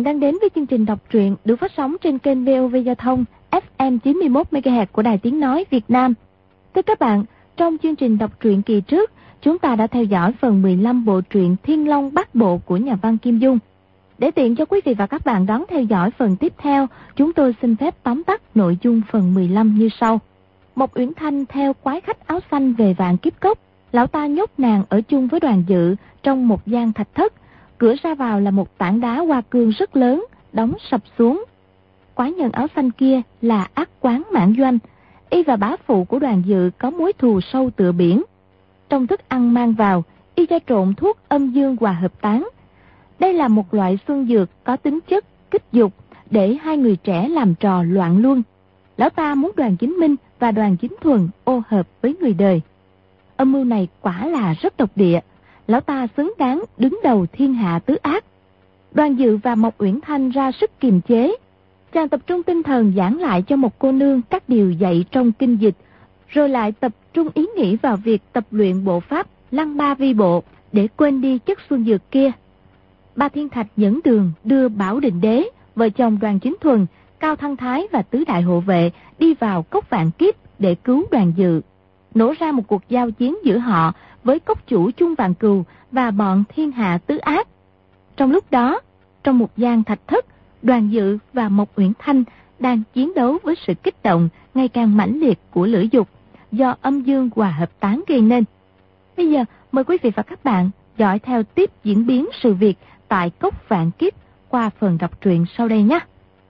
bạn đang đến với chương trình đọc truyện được phát sóng trên kênh VOV Giao thông FM 91 MHz của Đài Tiếng nói Việt Nam. Thưa các bạn, trong chương trình đọc truyện kỳ trước, chúng ta đã theo dõi phần 15 bộ truyện Thiên Long Bát Bộ của nhà văn Kim Dung. Để tiện cho quý vị và các bạn đón theo dõi phần tiếp theo, chúng tôi xin phép tóm tắt nội dung phần 15 như sau. Mộc Uyển Thanh theo quái khách áo xanh về Vạn Kiếp Cốc, lão ta nhốt nàng ở chung với Đoàn Dự trong một gian thạch thất. Cửa ra vào là một tảng đá hoa cương rất lớn, đóng sập xuống. Quái nhân áo xanh kia là Ác Quán Mãn Doanh. Y và bá phụ của Đoàn Dự có mối thù sâu tựa biển. Trong thức ăn mang vào, y cho trộn thuốc âm dương hòa hợp tán. Đây là một loại xuân dược có tính chất kích dục để hai người trẻ làm trò loạn luân. Lão ta muốn Đoàn Chính Minh và Đoàn Chính Thuần ô hợp với người đời. Âm mưu này quả là rất độc địa. Lão ta xứng đáng đứng đầu thiên hạ tứ ác. Đoàn Dự và Mộc Uyển Thanh ra sức kiềm chế. Chàng tập trung tinh thần giảng lại cho một cô nương các điều dạy trong kinh dịch, rồi lại tập trung ý nghĩ vào việc tập luyện bộ pháp Lăng Ba Vi Bộ để quên đi chất xuân dược kia. Ba Thiên Thạch dẫn đường đưa Bảo Định Đế, vợ chồng Đoàn Chính Thuần, Cao Thăng Thái và tứ đại hộ vệ đi vào cốc Vạn Kiếp để cứu Đoàn Dự. Nổ ra một cuộc giao chiến giữa họ với cốc chủ Chung Vạn Cừu và bọn thiên hạ tứ ác. Trong lúc đó, trong một gian thạch thất, Đoàn Dự và Mộc Uyển Thanh đang chiến đấu với sự kích động ngày càng mãnh liệt của lửa dục do âm dương hòa hợp tán gây nên. Bây giờ mời quý vị và các bạn dõi theo tiếp diễn biến sự việc tại cốc Vạn Kiếp qua phần đọc truyện sau đây nhé.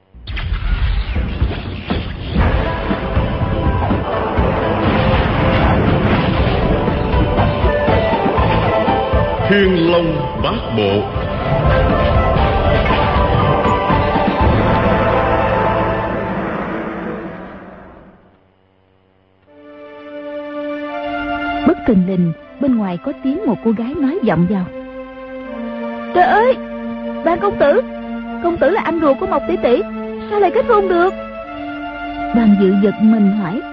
Thiên Long Bát Bộ. Bất thình lình bên ngoài có tiếng một cô gái nói vọng vào. Trời ơi, Đoàn công tử là anh ruột của Mộc tỷ tỷ, sao lại kết hôn được? Đoàn Dự giật mình hỏi.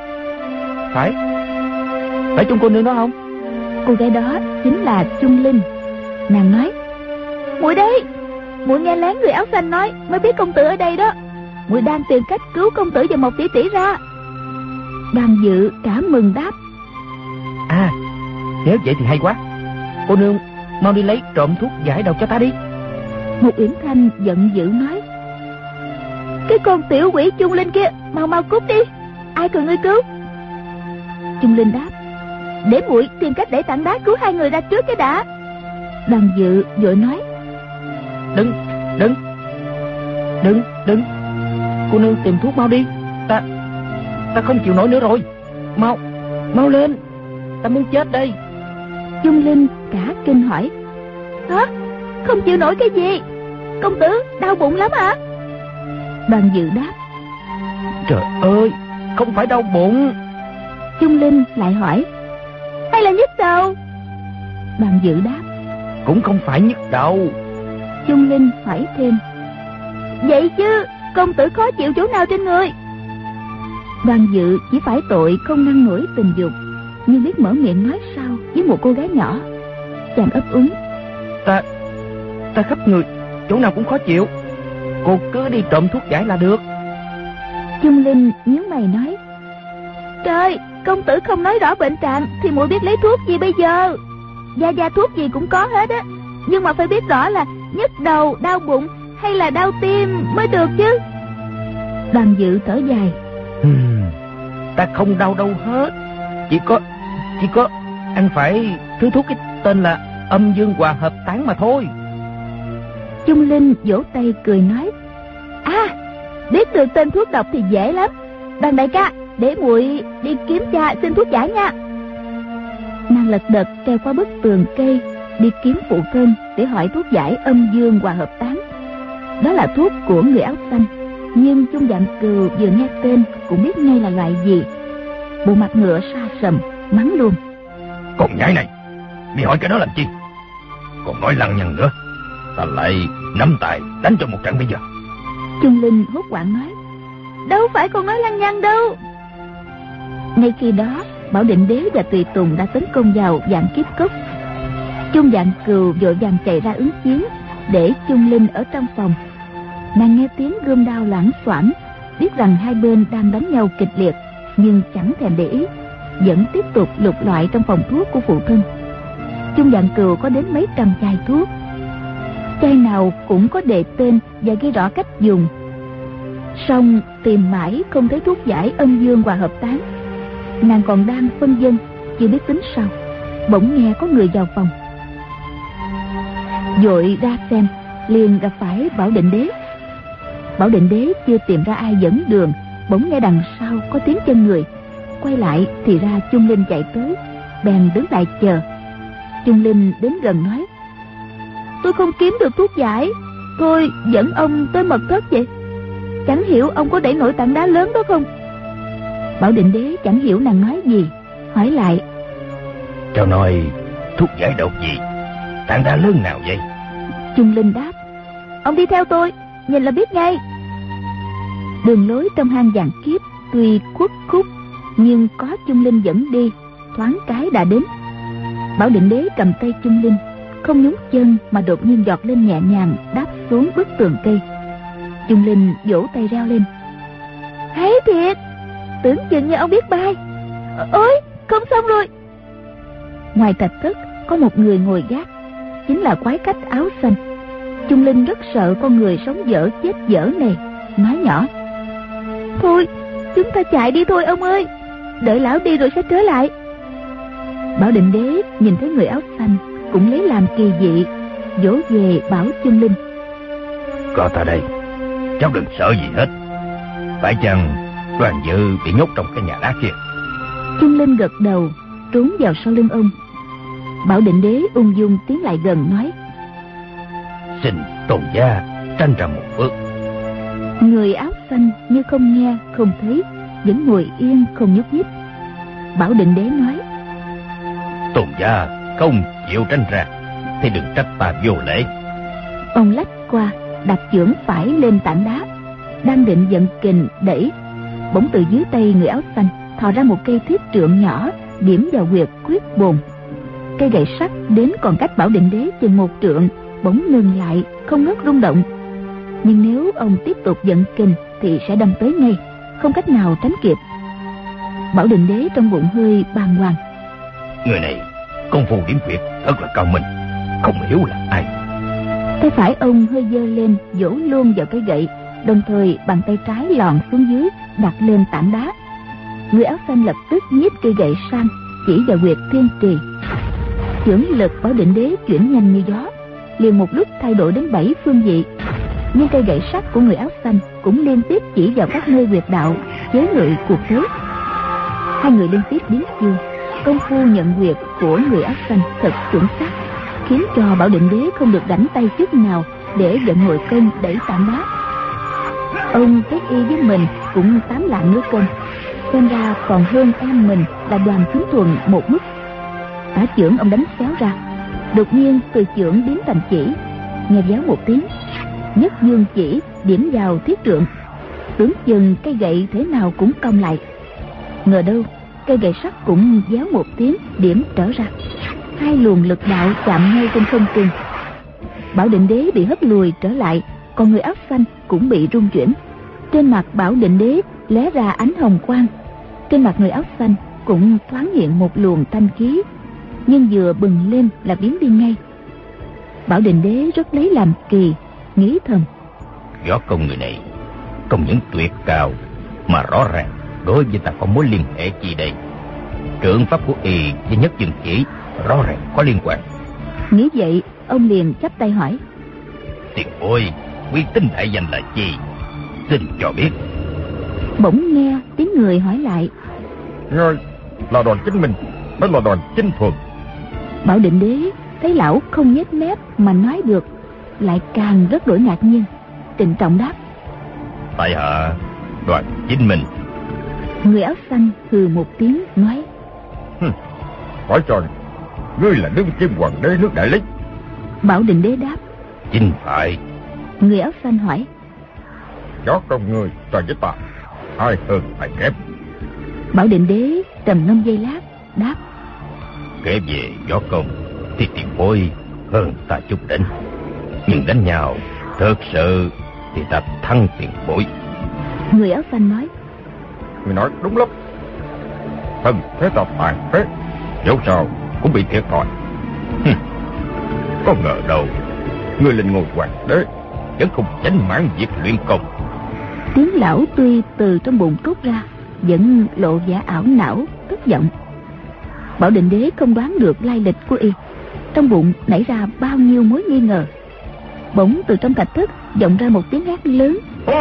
Phải chung cô nương đó không? Cô gái đó chính là Chung Linh. Nàng nói, muội đây, muội nghe lén người áo xanh nói mới biết công tử ở đây đó. Muội đang tìm cách cứu công tử và Mộc tỷ tỷ ra. Đoàn Dự cảm mừng đáp. À, nếu vậy thì hay quá. Cô nương mau đi lấy trộm thuốc giải độc cho ta đi. Mộc Uyển Thanh giận dữ nói, cái con tiểu quỷ Chung Linh kia, mau cút đi, ai cần ngươi cứu? Chung Linh đáp, để muội tìm cách để tảng đá cứu hai người ra trước cái đã. Đoàn Dự vội nói, Đừng. Cô nương tìm thuốc mau đi. Ta không chịu nổi nữa rồi. Mau lên, ta muốn chết đây. Chung Linh cả kinh hỏi, hả? Không chịu nổi cái gì? Công tử đau bụng lắm hả? Đoàn Dự đáp, trời ơi, không phải đau bụng. Chung Linh lại hỏi, hay là nhức đầu? Đoàn Dự đáp, cũng không phải nhức đầu. Chung Linh hỏi thêm, vậy chứ công tử khó chịu chỗ nào trên người? Đoàn Dự chỉ phải tội không ngăn nổi tình dục, nhưng biết mở miệng nói sao với một cô gái nhỏ. Chàng ấp úng, Ta khắp người, chỗ nào cũng khó chịu. Cô cứ đi trộm thuốc giải là được. Chung Linh nhíu mày nói, trời, công tử không nói rõ bệnh trạng thì muội biết lấy thuốc gì bây giờ? Gia thuốc gì cũng có hết á, nhưng mà phải biết rõ là nhức đầu, đau bụng hay là đau tim mới được chứ. Đoàn Dự thở dài, ta không đau đâu hết. Chỉ có ăn phải thứ thuốc cái tên là âm dương hòa hợp tán mà thôi. Chung Linh vỗ tay cười nói, à, biết được tên thuốc độc thì dễ lắm. Đoàn đại ca, để muội đi kiếm cha xin thuốc giải nha. Nàng lật đật treo qua bức tường cây đi kiếm phụ thân để hỏi thuốc giải âm dương hòa hợp tán. Đó là thuốc của người áo xanh, nhưng Chung Vạn Cừu vừa nghe tên cũng biết ngay là loại gì. Bộ mặt ngựa sa sầm mắng luôn, Con nhãi này, mi hỏi cái đó làm chi? Còn nói lăng nhăng nữa, ta lại nắm tay đánh cho một trận bây giờ. Chung Linh hốt hoảng nói, đâu phải con nói lăng nhăng đâu. Ngay khi đó, Bảo Định Đế và Tùy Tùng đã tấn công vào Vạn Kiếp Cốc. Chung Vạn Cừu vội vàng chạy ra ứng chiến, để Chung Linh ở trong phòng, Nàng nghe tiếng gươm đao loảng xoảng, biết rằng hai bên đang đánh nhau kịch liệt, nhưng chẳng thèm để ý, vẫn tiếp tục lục lọi trong phòng thuốc của phụ thân. Chung Vạn Cừu có đến mấy trăm chai thuốc, chai nào cũng có đề tên và ghi rõ cách dùng. Song tìm mãi không thấy thuốc giải âm dương hòa hợp tán. Nàng còn đang phân vân, chưa biết tính sao, bỗng nghe có người vào phòng. Vội ra xem, liền gặp phải Bảo Định Đế. Bảo Định Đế chưa tìm ra ai dẫn đường, bỗng nghe đằng sau có tiếng chân người. Quay lại thì ra Chung Linh chạy tới, bèn đứng lại chờ. Chung Linh đến gần nói: tôi không kiếm được thuốc giải, tôi dẫn ông tới mật thất vậy. Chẳng hiểu ông có đẩy nổi tảng đá lớn đó không? Bảo Định Đế chẳng hiểu nàng nói gì, hỏi lại: Cháu nói thuốc giải độc gì? Tảng đá lớn nào vậy? Chung Linh đáp: ông đi theo tôi, nhìn là biết ngay. Đường lối trong hang vàng kiếp tuy khuất khúc, nhưng có Chung Linh dẫn đi, thoáng cái đã đến. Bảo Định Đế cầm tay Chung Linh, không nhúng chân mà đột nhiên giọt lên nhẹ nhàng, đáp xuống bức tường cây. Chung Linh vỗ tay reo lên: hay thiệt, tưởng chừng như ông biết bay. Ôi, không xong rồi. Ngoài trạch thất có một người ngồi gác, chính là quái cách áo xanh. Chung Linh rất sợ con người sống dở chết dở này, nói nhỏ: thôi, chúng ta chạy đi thôi ông ơi, đợi lão đi rồi sẽ trở lại. Bảo Định Đế nhìn thấy người áo xanh cũng lấy làm kỳ dị, vỗ về bảo Chung Linh: có ta đây, cháu đừng sợ gì hết. Phải chăng Đoàn Dự bị nhốt trong cái nhà đá kia? Chung Linh gật đầu, trốn vào sau lưng ông. Bảo Định Đế ung dung tiến lại gần nói: xin tôn gia tranh ra một bước. Người áo xanh như không nghe không thấy, vẫn ngồi yên không nhúc nhích. Bảo Định Đế nói: tôn gia không chịu tranh ra thì đừng trách ta vô lễ. Ông lách qua, đặt chưởng phải lên tảng đá, đang định vận kình đẩy, bỗng từ dưới tay người áo xanh thò ra một cây thiết trượng nhỏ, điểm vào huyệt quyết bồn. Cây gậy sắt đến còn cách Bảo Định Đế chừng một trượng, bỗng ngừng lại, không ngớt rung động. Nhưng nếu ông tiếp tục vận kình thì sẽ đâm tới ngay, không cách nào tránh kịp. Bảo Định Đế trong bụng hơi bàng hoàng. Người này công phu điểm huyệt thật là cao minh, không hiểu là ai. Tay phải ông hơi giơ lên, vỗ luôn vào cái gậy, đồng thời bàn tay trái lòn xuống dưới, đặt lên tảng đá. Người áo xanh lập tức nhích cây gậy sang, chỉ vào huyệt thiên trì. Chưởng lực Bảo Định Đế chuyển nhanh như gió, liền một lúc thay đổi đến 7 phương vị. Nhưng cây gậy sắt của người áo xanh cũng liên tiếp chỉ vào các nơi huyệt đạo, chế ngự cuộc thế. Hai người liên tiếp biến chiêu, công phu nhận huyệt của người áo xanh thật chuẩn xác, khiến cho Bảo Định Đế không được rảnh tay chút nào để vận nội cân đẩy tảng đá. Ông Kết Y với mình cũng 8 lạng nước cân, xem ra còn hơn em mình là Đoàn Chính Thuần một mức. Tả chưởng ông đánh xéo ra, đột nhiên từ chưởng biến thành chỉ, nghe véo một tiếng, nhất dương chỉ điểm vào thiết trượng, tưởng chừng cây gậy thế nào cũng cong lại. Ngờ đâu cây gậy sắt cũng véo một tiếng điểm trở ra, hai luồng lực đạo chạm ngay trên không trung. Bảo Định Đế bị hất lùi trở lại, còn người áo xanh cũng bị rung chuyển. Trên mặt Bảo Định Đế lóe ra ánh hồng quang, trên mặt người áo xanh cũng thoáng hiện một luồng thanh khí, nhưng vừa bừng lên là biến đi ngay. Bảo Định Đế rất lấy làm kỳ, nghĩ thầm: võ công người này không những tuyệt cao mà rõ ràng đối với ta có mối liên hệ gì đây? Trượng pháp của y với nhất dương chỉ rõ ràng có liên quan. Nghĩ vậy, ông liền chắp tay hỏi: tiền bối, uy tín đại danh là gì? Xin cho biết. Bỗng nghe tiếng người hỏi lại: Rồi, là Đoàn Chính Minh, đó là Đoàn Chính Thuần. Bảo Định Đế thấy lão không nhếch mép mà nói được, lại càng rất đổi ngạc nhiên, trịnh trọng đáp: tại hạ Đoàn Chính Minh. Người áo xanh hừ một tiếng nói: hỏi cho ngươi là đương kim hoàng đế nước Đại Lý? Bảo Định Đế đáp: chính phải. Người áo xanh hỏi: võ công ngươi so với ta ai hơn ai kém? Bảo Định Đế trầm ngâm giây lát đáp: kể về võ công thì tiền bối hơn ta chút đỉnh, nhưng đánh nhau thật sự thì ta thăng tiền bội. Người áo xanh nói. Người nói đúng lắm. Thân thế ta tàn phế, dẫu sao cũng bị thiệt thòi. Có ngờ đâu người lên ngôi hoàng đế vẫn không chánh mãn việc luyện công. Tiếng lão tuy từ trong bụng trút ra, vẫn lộ vẻ ảo não, tức giận. Bảo Định Đế không đoán được lai lịch của y, trong bụng nảy ra bao nhiêu mối nghi ngờ. Bỗng từ trong thạch thất vọng ra một tiếng hét lớn.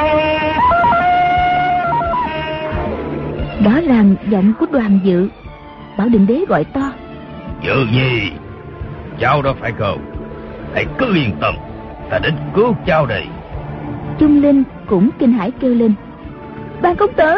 Rõ ràng giọng của Đoàn Dự. Bảo Định Đế gọi to. Dự Nhi, cháu đó phải không? Hãy cứ yên tâm, ta đến cứu cháu đây. Trung Linh cũng kinh hãi kêu lên. Ban công tử!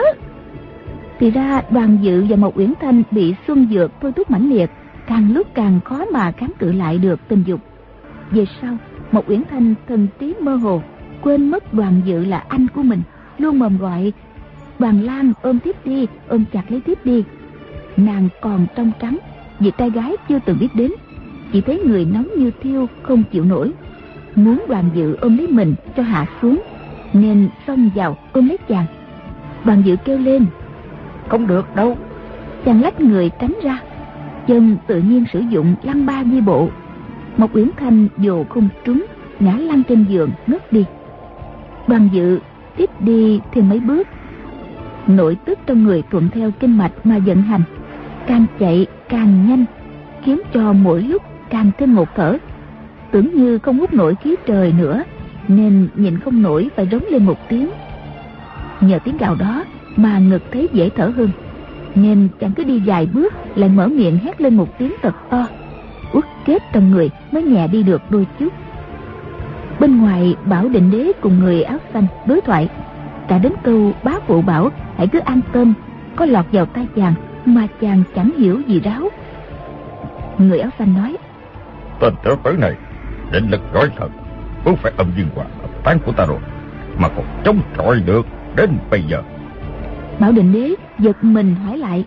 Thì ra Đoàn Dự và Mộc Uyển Thanh bị xuân dược thôi thúc mãnh liệt, càng lúc càng khó mà kháng cự lại được tình dục. Về sau, Mộc Uyển Thanh thần trí mơ hồ, quên mất Đoàn Dự là anh của mình, luôn mồm gọi Đoàn Lang ôm thiếp đi, ôm chặt lấy thiếp đi. Nàng còn trong trắng, việc trai gái chưa từng biết đến, chỉ thấy người nóng như thiêu không chịu nổi, muốn Đoàn Dự ôm lấy mình cho hạ xuống, nên xông vào ôm lấy chàng. Đoàn Dự kêu lên. Không được đâu. Chàng lách người tránh ra, chân tự nhiên sử dụng lăng ba di bộ. Mộc Uyển Thanh dồ không trúng, ngã lăn trên giường ngất đi. Đoàn Dự tiếp đi thêm mấy bước, nội tức trong người thuận theo kinh mạch mà vận hành, càng chạy càng nhanh, khiến cho mỗi lúc càng thêm ngột thở, tưởng như không hút nổi khí trời nữa, nên nhịn không nổi phải rống lên một tiếng. Nhờ tiếng gào đó mà ngực thấy dễ thở hơn, nên chẳng cứ đi vài bước lại mở miệng hét lên một tiếng thật to, uất kết trong người mới nhẹ đi được đôi chút. Bên ngoài, Bảo Định Đế cùng người áo xanh đối thoại, cả đến câu bá phụ bảo hãy cứ an tâm, có lọt vào tai chàng mà chàng chẳng hiểu gì ráo. Người áo xanh nói. Tên tiểu tử này định lực giỏi thật, cũng phải âm dương hòa hợp tán của ta rồi, mà còn chống chọi được đến bây giờ. Bảo Định Đế giật mình hỏi lại.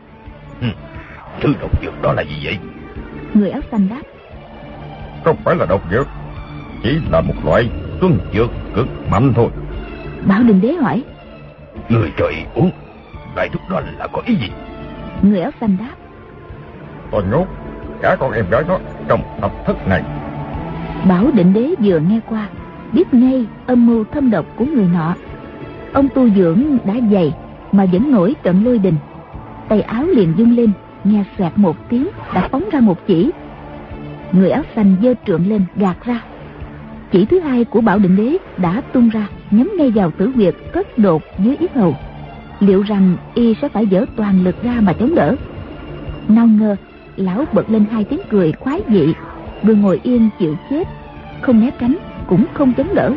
Thứ độc dược đó là gì vậy? Người áo xanh đáp. Không phải là độc dược, chỉ là một loại xuân dược cực mạnh thôi. Bảo Định Đế hỏi. Người cho y uống, loại thuốc đó là có ý gì? Người áo xanh đáp. Tôi nhốt cả con em gái đó trong thạch thất này. Bảo Định Đế vừa nghe qua, biết ngay âm mưu thâm độc của người nọ. Ông tu dưỡng đã dày mà vẫn nổi trận lôi đình, tay áo liền rung lên, nghe xoẹt một tiếng đã phóng ra một chỉ. Người áo xanh giơ trượng lên gạt ra. Chỉ thứ hai của Bảo Định Đế đã tung ra, nhắm ngay vào tử huyệt cất đột dưới yết hầu. Liệu rằng y sẽ phải dở toàn lực ra mà chống đỡ? Nào ngờ lão bật lên hai tiếng cười khoái dị, vừa ngồi yên chịu chết, không né tránh cũng không chống đỡ.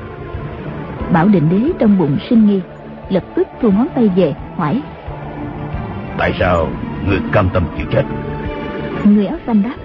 Bảo Định Đế trong bụng sinh nghi, lập tức thu ngón tay về hỏi. Tại sao người cam tâm chịu chết? Người áo xanh đáp.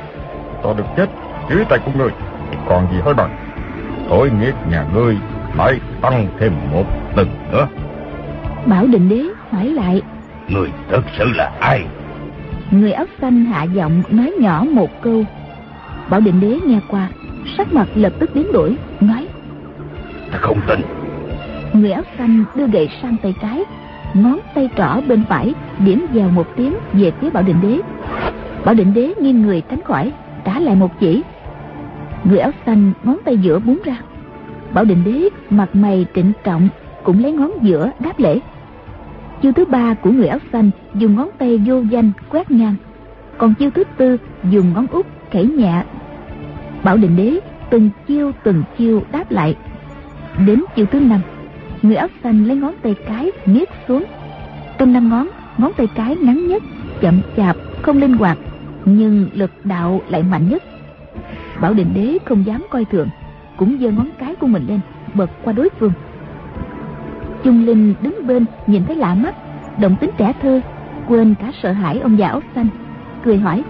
Ta được chết dưới tay của ngươi thì còn gì hơn bằng. Tội nghiệp nhà ngươi lại tăng thêm một tầng nữa. Bảo Định Đế hỏi lại. Người thật sự là ai? Người áo xanh hạ giọng nói nhỏ một câu. Bảo Định Đế nghe qua, sắc mặt lập tức biến đổi, nói. Ta không tin. Người áo xanh đưa gậy sang tay trái, ngón tay trỏ bên phải điểm vào một tiếng về phía Bảo Định Đế. Bảo Định Đế nghiêng người tránh khỏi, trả lại một chỉ. Người áo xanh ngón tay giữa búng ra. Bảo Định Đế mặt mày trịnh trọng, cũng lấy ngón giữa đáp lễ. Chiêu thứ ba của người áo xanh dùng ngón tay vô danh quét ngang, còn chiêu thứ tư dùng ngón út khẩy nhẹ. Bảo Định Đế từng chiêu đáp lại. Đến chiêu thứ năm, người áo xanh lấy ngón tay cái miết xuống. Trong 5 ngón, ngón tay cái ngắn nhất, chậm chạp, không linh hoạt, nhưng lực đạo lại mạnh nhất. Bảo Định Đế không dám coi thường, cũng giơ ngón cái của mình lên bật qua đối phương. Trung Linh đứng bên nhìn thấy lạ mắt, động tính trẻ thơ, quên cả sợ hãi ông già áo xanh, cười hỏi.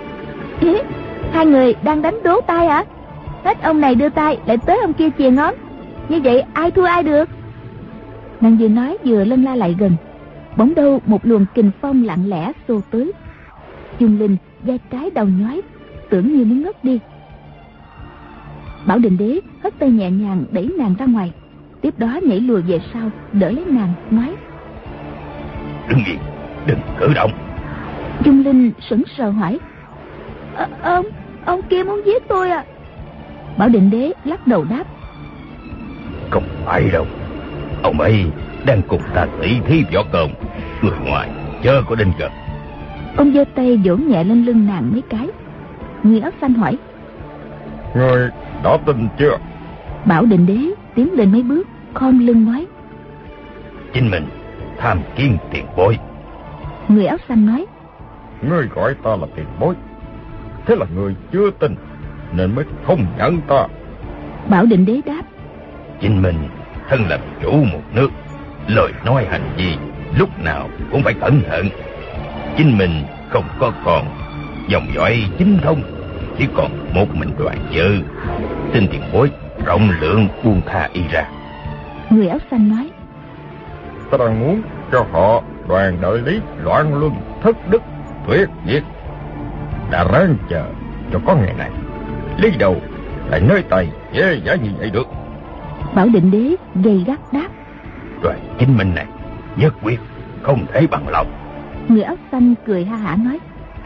Hai người đang đánh đố tay hả? Hết ông này đưa tay lại tới ông kia chìa ngón, như vậy ai thua ai được? Nàng vừa nói vừa lân la lại gần, bỗng đâu một luồng kình phong lặng lẽ xô tới. Trung Linh vai trái đầu nhói, tưởng như muốn ngất đi. Bảo Định Đế hất tay nhẹ nhàng đẩy nàng ra ngoài, tiếp đó nhảy lùi về sau, đỡ lấy nàng, nói: Đừng gì, đừng cử động. Dung Linh sững sờ hỏi: Ông kia muốn giết tôi à? Bảo Định Đế lắc đầu đáp: Không phải đâu, ông ấy đang cùng ta tỉ thí võ công, người ngoài chớ có đến gần. Ông giơ tay vỗ nhẹ lên lưng nàng mấy cái. Người áo xanh hỏi: Người đã tin chưa? Bảo Định Đế tiến lên mấy bước, khom lưng nói: Chính mình tham kiến tiền bối. Người áo xanh nói: Ngươi gọi ta là tiền bối, thế là ngươi chưa tin nên mới không nhận ta. Bảo Định Đế đáp: Chính mình thân làm chủ một nước, lời nói hành vi lúc nào cũng phải cẩn thận. Chính mình không có còn dòng dõi chính thông, chỉ còn một mình Đoàn Dự. Xin tiền bối rộng lượng buông tha y ra. Người áo xanh nói: Ta đang muốn cho họ Đoàn Đại Lý loạn luân thất đức tuyệt diệt, đã ráng chờ cho có ngày này, lý đầu lại nơi tay dễ dãi như vậy được. Bảo Định Đế gay gắt đáp: Đoàn chính minh này nhất quyết không thể bằng lòng. Người áo xanh cười ha hả nói: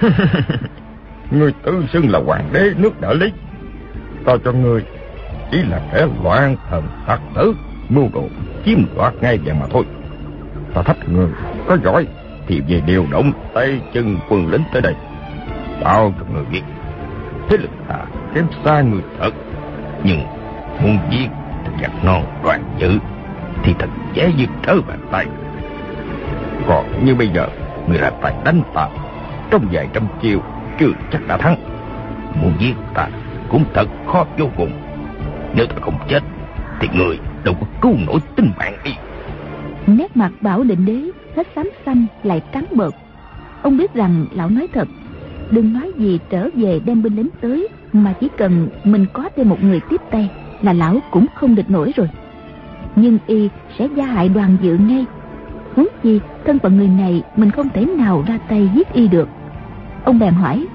Ngươi tự xưng là hoàng đế nước Đại Lý, ta cho ngươi chỉ là kẻ loạn thần tặc tử, mưu đồ chiếm đoạt ngay vậy mà thôi. Ta thách ngươi có giỏi thì về điều động tay chân quân lính tới đây, bao cho người biết thế lực ta kém xa người thật. Nhưng muốn giết giặc non Đoàn Dự thì thật dễ như trở bàn tay. Còn như bây giờ người ra tay đánh ta trong vài trăm chiêu chưa chắc đã thắng. Muốn giết ta cũng thật khó vô cùng. Nếu ta không chết thì người đâu có cứu nổi tính mạng y. Nét mặt Bảo Định Đế hết xám xanh lại trắng bợt. Ông biết rằng lão nói thật. Đừng nói gì trở về đem binh lính tới, mà chỉ cần mình có thêm một người tiếp tay là lão cũng không địch nổi rồi. Nhưng y sẽ gia hại Đoàn Dự ngay. Huống chi thân phận người này mình không thể nào ra tay giết y được. Ông bèn hỏi: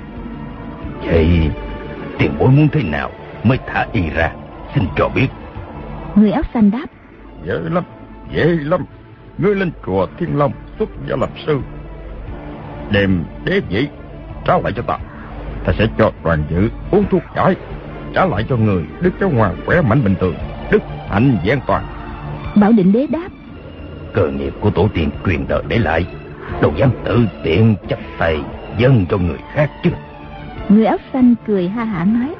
Vậy tiền bối muốn thế nào mới thả y ra, xin cho biết. Người áo xanh đáp: Dễ lắm. Ngươi lên chùa Thiên Long xuất gia làm sư, đem đế vị trả lại cho ta. Ta sẽ cho Đoàn Dự uống thuốc giải, trả lại cho người đứa cháu ngoan khỏe mạnh bình thường, đức hạnh vẹn toàn. Bảo Định Đế đáp: Cơ nghiệp của tổ tiên truyền đời để lại, đâu dám tự tiện chấp tay dâng cho người khác chứ. Người áo xanh cười ha hả nói: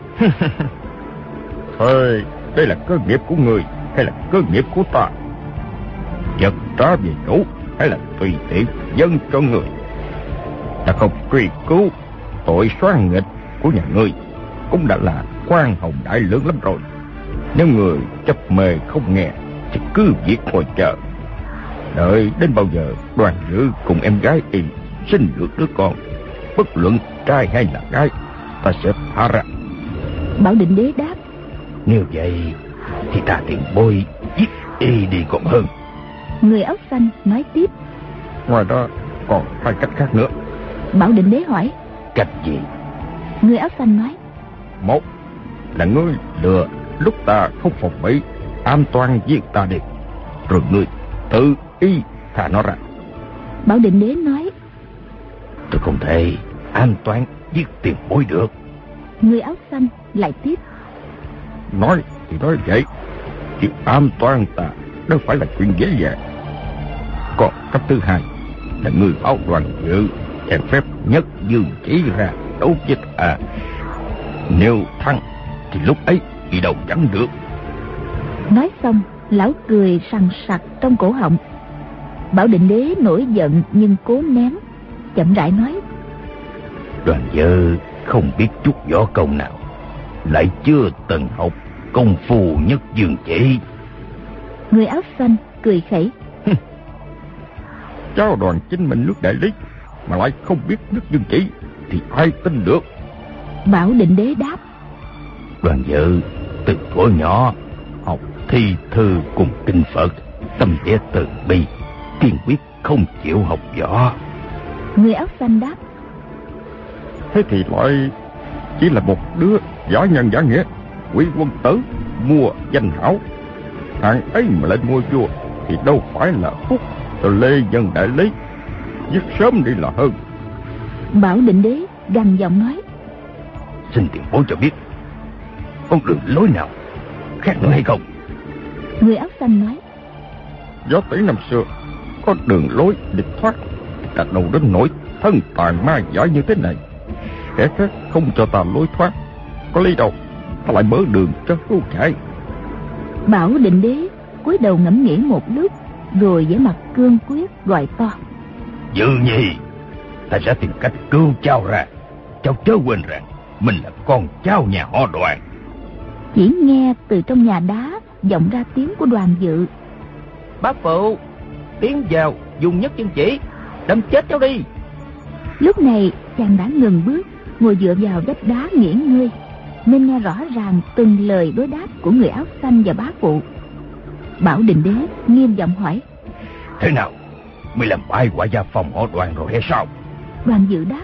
Thôi, đây là cơ nghiệp của người hay là cơ nghiệp của ta? Vật trả về chủ hay là tùy tiện dâng cho người? Ta không truy cứu tội soán nghịch của nhà ngươi cũng đã là quan hồng đại lượng lắm rồi. Nếu người chấp mê không nghe thì cứ việc ngồi chờ, đợi đến bao giờ Đoàn Dự cùng em gái y sinh được đứa con, bất luận trai hay là gái, ta sẽ thả ra. Bảo Định Đế đáp: Nếu vậy thì ta tiền bối giết y đi còn hơn. Người áo xanh nói tiếp: Ngoài đó còn hai cách khác nữa. Bảo Định Đế hỏi: Cách gì? Người áo xanh nói: Một là ngươi lừa lúc ta không phòng bị, an toàn giết ta đi, rồi ngươi tự y thả nó ra. Bảo Định Đế nói: Tôi không thể an toàn giết tiền bối được. Người áo xanh lại tiếp: Nói thì nói vậy, chứ an toàn ta đâu phải là chuyện dễ dàng. Còn cách thứ hai là người bảo Đoàn Dự hẹn phép nhất dương chỉ ra đấu với ta. Nếu thắng thì lúc ấy đi đâu chẳng được. Nói xong lão cười sằng sặc trong cổ họng. Bảo Định Đế nổi giận nhưng cố nén, chậm rãi nói: Đoàn Dự không biết chút võ công nào, lại chưa từng học công phu nhất dương chỉ. Người áo xanh cười khẩy: Cháu Đoàn chính mình nước Đại Lý mà lại không biết nhất dương chỉ thì ai tin được? Bảo Định Đế đáp: Đoàn Dự từ thuở nhỏ học thi thư cùng kinh Phật, tâm địa từ bi, kiên quyết không chịu học võ. Người áo xanh đáp: Thế thì loại chỉ là một đứa võ nhân giả nghĩa, quỷ quân tử, mua danh hảo. Hạng ấy mà lên ngôi vua thì đâu phải là phúc cho Lê Dân đại lý, giết sớm đi là hơn. Bảo Định Đế gằn giọng nói: Xin tiền bối cho biết con đường lối nào khác nữa hay không? Người áo xanh nói: Võ Tỷ năm xưa có đường lối địch thoát, đặt đầu đến nỗi thân tài ma giỏi như thế này. Kẻ khác không cho ta lối thoát, có lý đâu ta lại mở đường cho hưu chạy. Bảo Định Đế cúi đầu ngẫm nghĩ một lúc, rồi vẻ mặt cương quyết gọi to: Dự Nhi, ta sẽ tìm cách cứu cháu ra. Cháu chớ quên rằng mình là con cháu nhà họ Đoàn. Chỉ nghe từ trong nhà đá vọng ra tiếng của Đoàn Dự: Bác phụ, tiến vào dùng nhất chân chỉ, đâm chết cháu đi. Lúc này chàng đã ngừng bước, ngồi dựa vào vách đá nghỉ ngơi, nên nghe rõ ràng từng lời đối đáp của người áo xanh và bá phụ. Bảo Định Đế nghiêm giọng hỏi: Thế nào, mày làm bại quả gia phòng họ Đoàn rồi hay sao? Đoàn Dự đáp: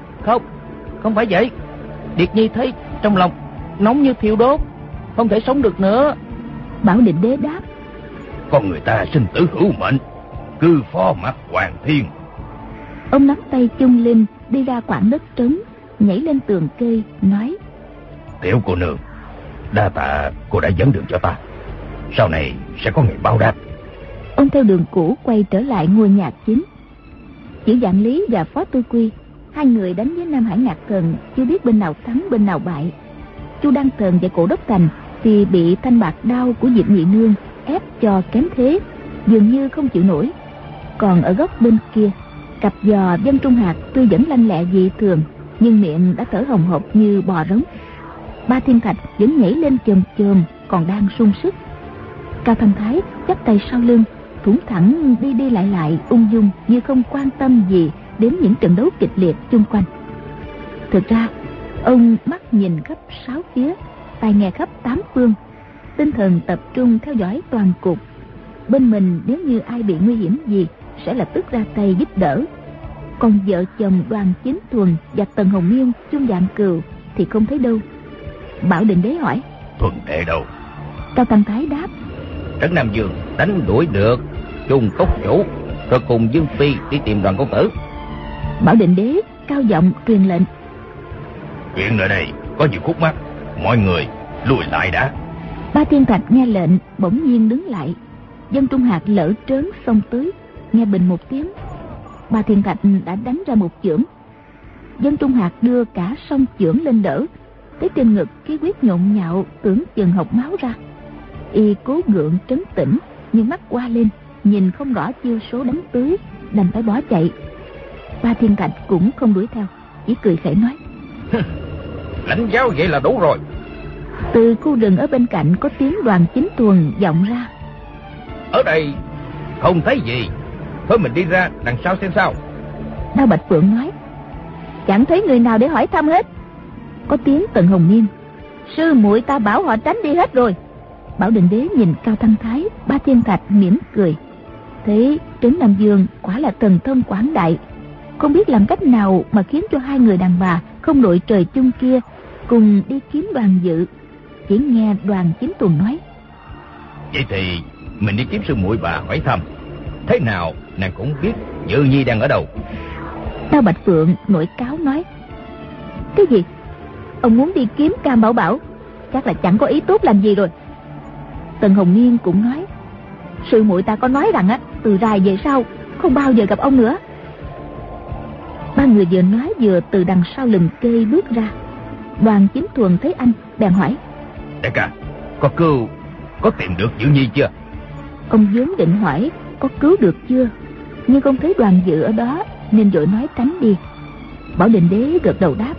Không phải vậy. Điệt Nhi thấy trong lòng nóng như thiêu đốt, không thể sống được nữa. Bảo Định Đế đáp: Con người ta sinh tử hữu mệnh, cư phó mặt hoàng thiên. Ông nắm tay Chung Linh đi ra quảng đất trống, nhảy lên tường cây nói: Tiểu cô nương, đa tạ cô đã dẫn đường cho ta, sau này sẽ có ngày báo đáp. Ông theo đường cũ quay trở lại ngôi nhà chính. Chữ Vạn Lý và Phó Tư Quy, hai người đánh với Nam Hải Ngạc Thần, chưa biết bên nào thắng bên nào bại. Chu Đăng Thần và Cổ Đốc Thành thì bị thanh bạc đao của Diệp Nhị Nương ép cho kém thế, dường như không chịu nổi. Còn ở góc bên kia, cặp giò Vân Trung Hạc tuy vẫn lanh lẹ dị thường, nhưng miệng đã thở hồng hộc như bò rống. Ba Thiên Thạch vẫn nhảy lên chồm chồm, còn đang sung sức. Cao Thanh Thái chắp tay sau lưng, thủng thẳng đi đi lại lại ung dung, như không quan tâm gì đến những trận đấu kịch liệt chung quanh. Thực ra ông mắt nhìn khắp sáu phía, tai nghe khắp tám phương, tinh thần tập trung theo dõi toàn cục. Bên mình nếu như ai bị nguy hiểm gì sẽ lập tức ra tay giúp đỡ. Còn vợ chồng Đoàn Chính Thuần và Tần Hồng Miên, Chung Vạn Cừu thì không thấy đâu. Bảo Định Đế hỏi: Thuần đệ đâu? Cao Tăng Thái đáp: Trấn Nam Dương đánh đuổi được Chung Cốc Chủ, rồi cùng Dương Phi đi tìm Đoàn công tử. Bảo Định Đế cao giọng truyền lệnh: Chuyện ở đây có nhiều khúc mắc, mọi người lùi lại đã. Ba Thiên Thạch nghe lệnh bỗng nhiên đứng lại. Vân Trung Hạc lỡ trớn xông tới, nghe bình một tiếng, Ba Thiên Thạch đã đánh ra một chưởng. Vân Trung Hạc đưa cả song chưởng lên đỡ, thấy trên ngực khí huyết nhộn nhạo, tưởng chừng học máu ra. Y cố gượng trấn tĩnh, nhưng mắt qua lên nhìn không rõ chiêu số đánh tới, đành phải bỏ chạy. Ba Thiên Thạch cũng không đuổi theo, chỉ cười khẩy nói: Lãnh giáo vậy là đủ rồi. Từ khu rừng ở bên cạnh có tiếng Đoàn Chính Thuần vọng ra: Ở đây không thấy gì, thôi mình đi ra đằng sau xem sao. Đao Bạch Phượng nói: Chẳng thấy người nào để hỏi thăm hết. Có tiếng Tần Hồng Miên: Sư muội ta bảo họ tránh đi hết rồi. Bảo Định Đế nhìn Cao Thanh Thái, Ba Thiên Thạch mỉm cười. Thế Trấn Nam Dương quả là thần thông quảng đại, không biết làm cách nào mà khiến cho hai người đàn bà không đội trời chung kia cùng đi kiếm Đoàn Dự. Chỉ nghe Đoàn Chính Tuần nói: Vậy thì mình đi kiếm sư muội bà hỏi thăm, thế nào nàng cũng biết Dự Nhi đang ở đâu. Đao Bạch Phượng nổi cáo nói: Cái gì? Ông muốn đi kiếm Cam Bảo Bảo, chắc là chẳng có ý tốt làm gì rồi. Tần Hồng Nghiên cũng nói: Sư muội ta có nói rằng từ rày về sau không bao giờ gặp ông nữa. Ba người vừa nói vừa từ đằng sau lùm cây bước ra. Đoàn Chính Thuần thấy anh bèn hỏi: Đại ca, có tìm được Dự Nhi chưa? Ông vốn định hỏi có cứu được chưa, nhưng không thấy Đoàn Dự ở đó nên vội nói tránh đi. Bảo Định Đế gật đầu đáp: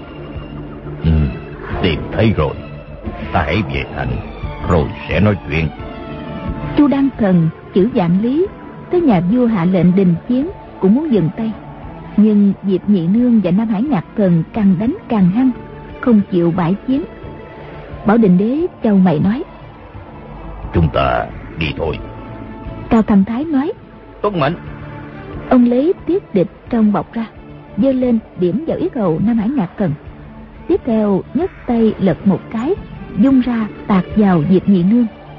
Tìm thấy rồi, ta hãy về thành rồi sẽ nói chuyện. Chu Đăng Thần, Chữ Vạn Lý tới nhà vua hạ lệnh đình chiến cũng muốn dừng tay, nhưng Diệp Nhị Nương và Nam Hải Ngạc Thần càng đánh càng hăng, không chịu bãi chiến. Bảo Định Đế chau mày nói: Chúng ta đi thôi. Cao Thanh Thái nói: Tuân mệnh. Ông lấy tiết địch trong bọc ra, giơ lên điểm vào yết hầu Nam Hải Ngạc Thần. Tiếp theo nhấc tay lật một cái, dung ra tạt vào Diệp Nhị Nương.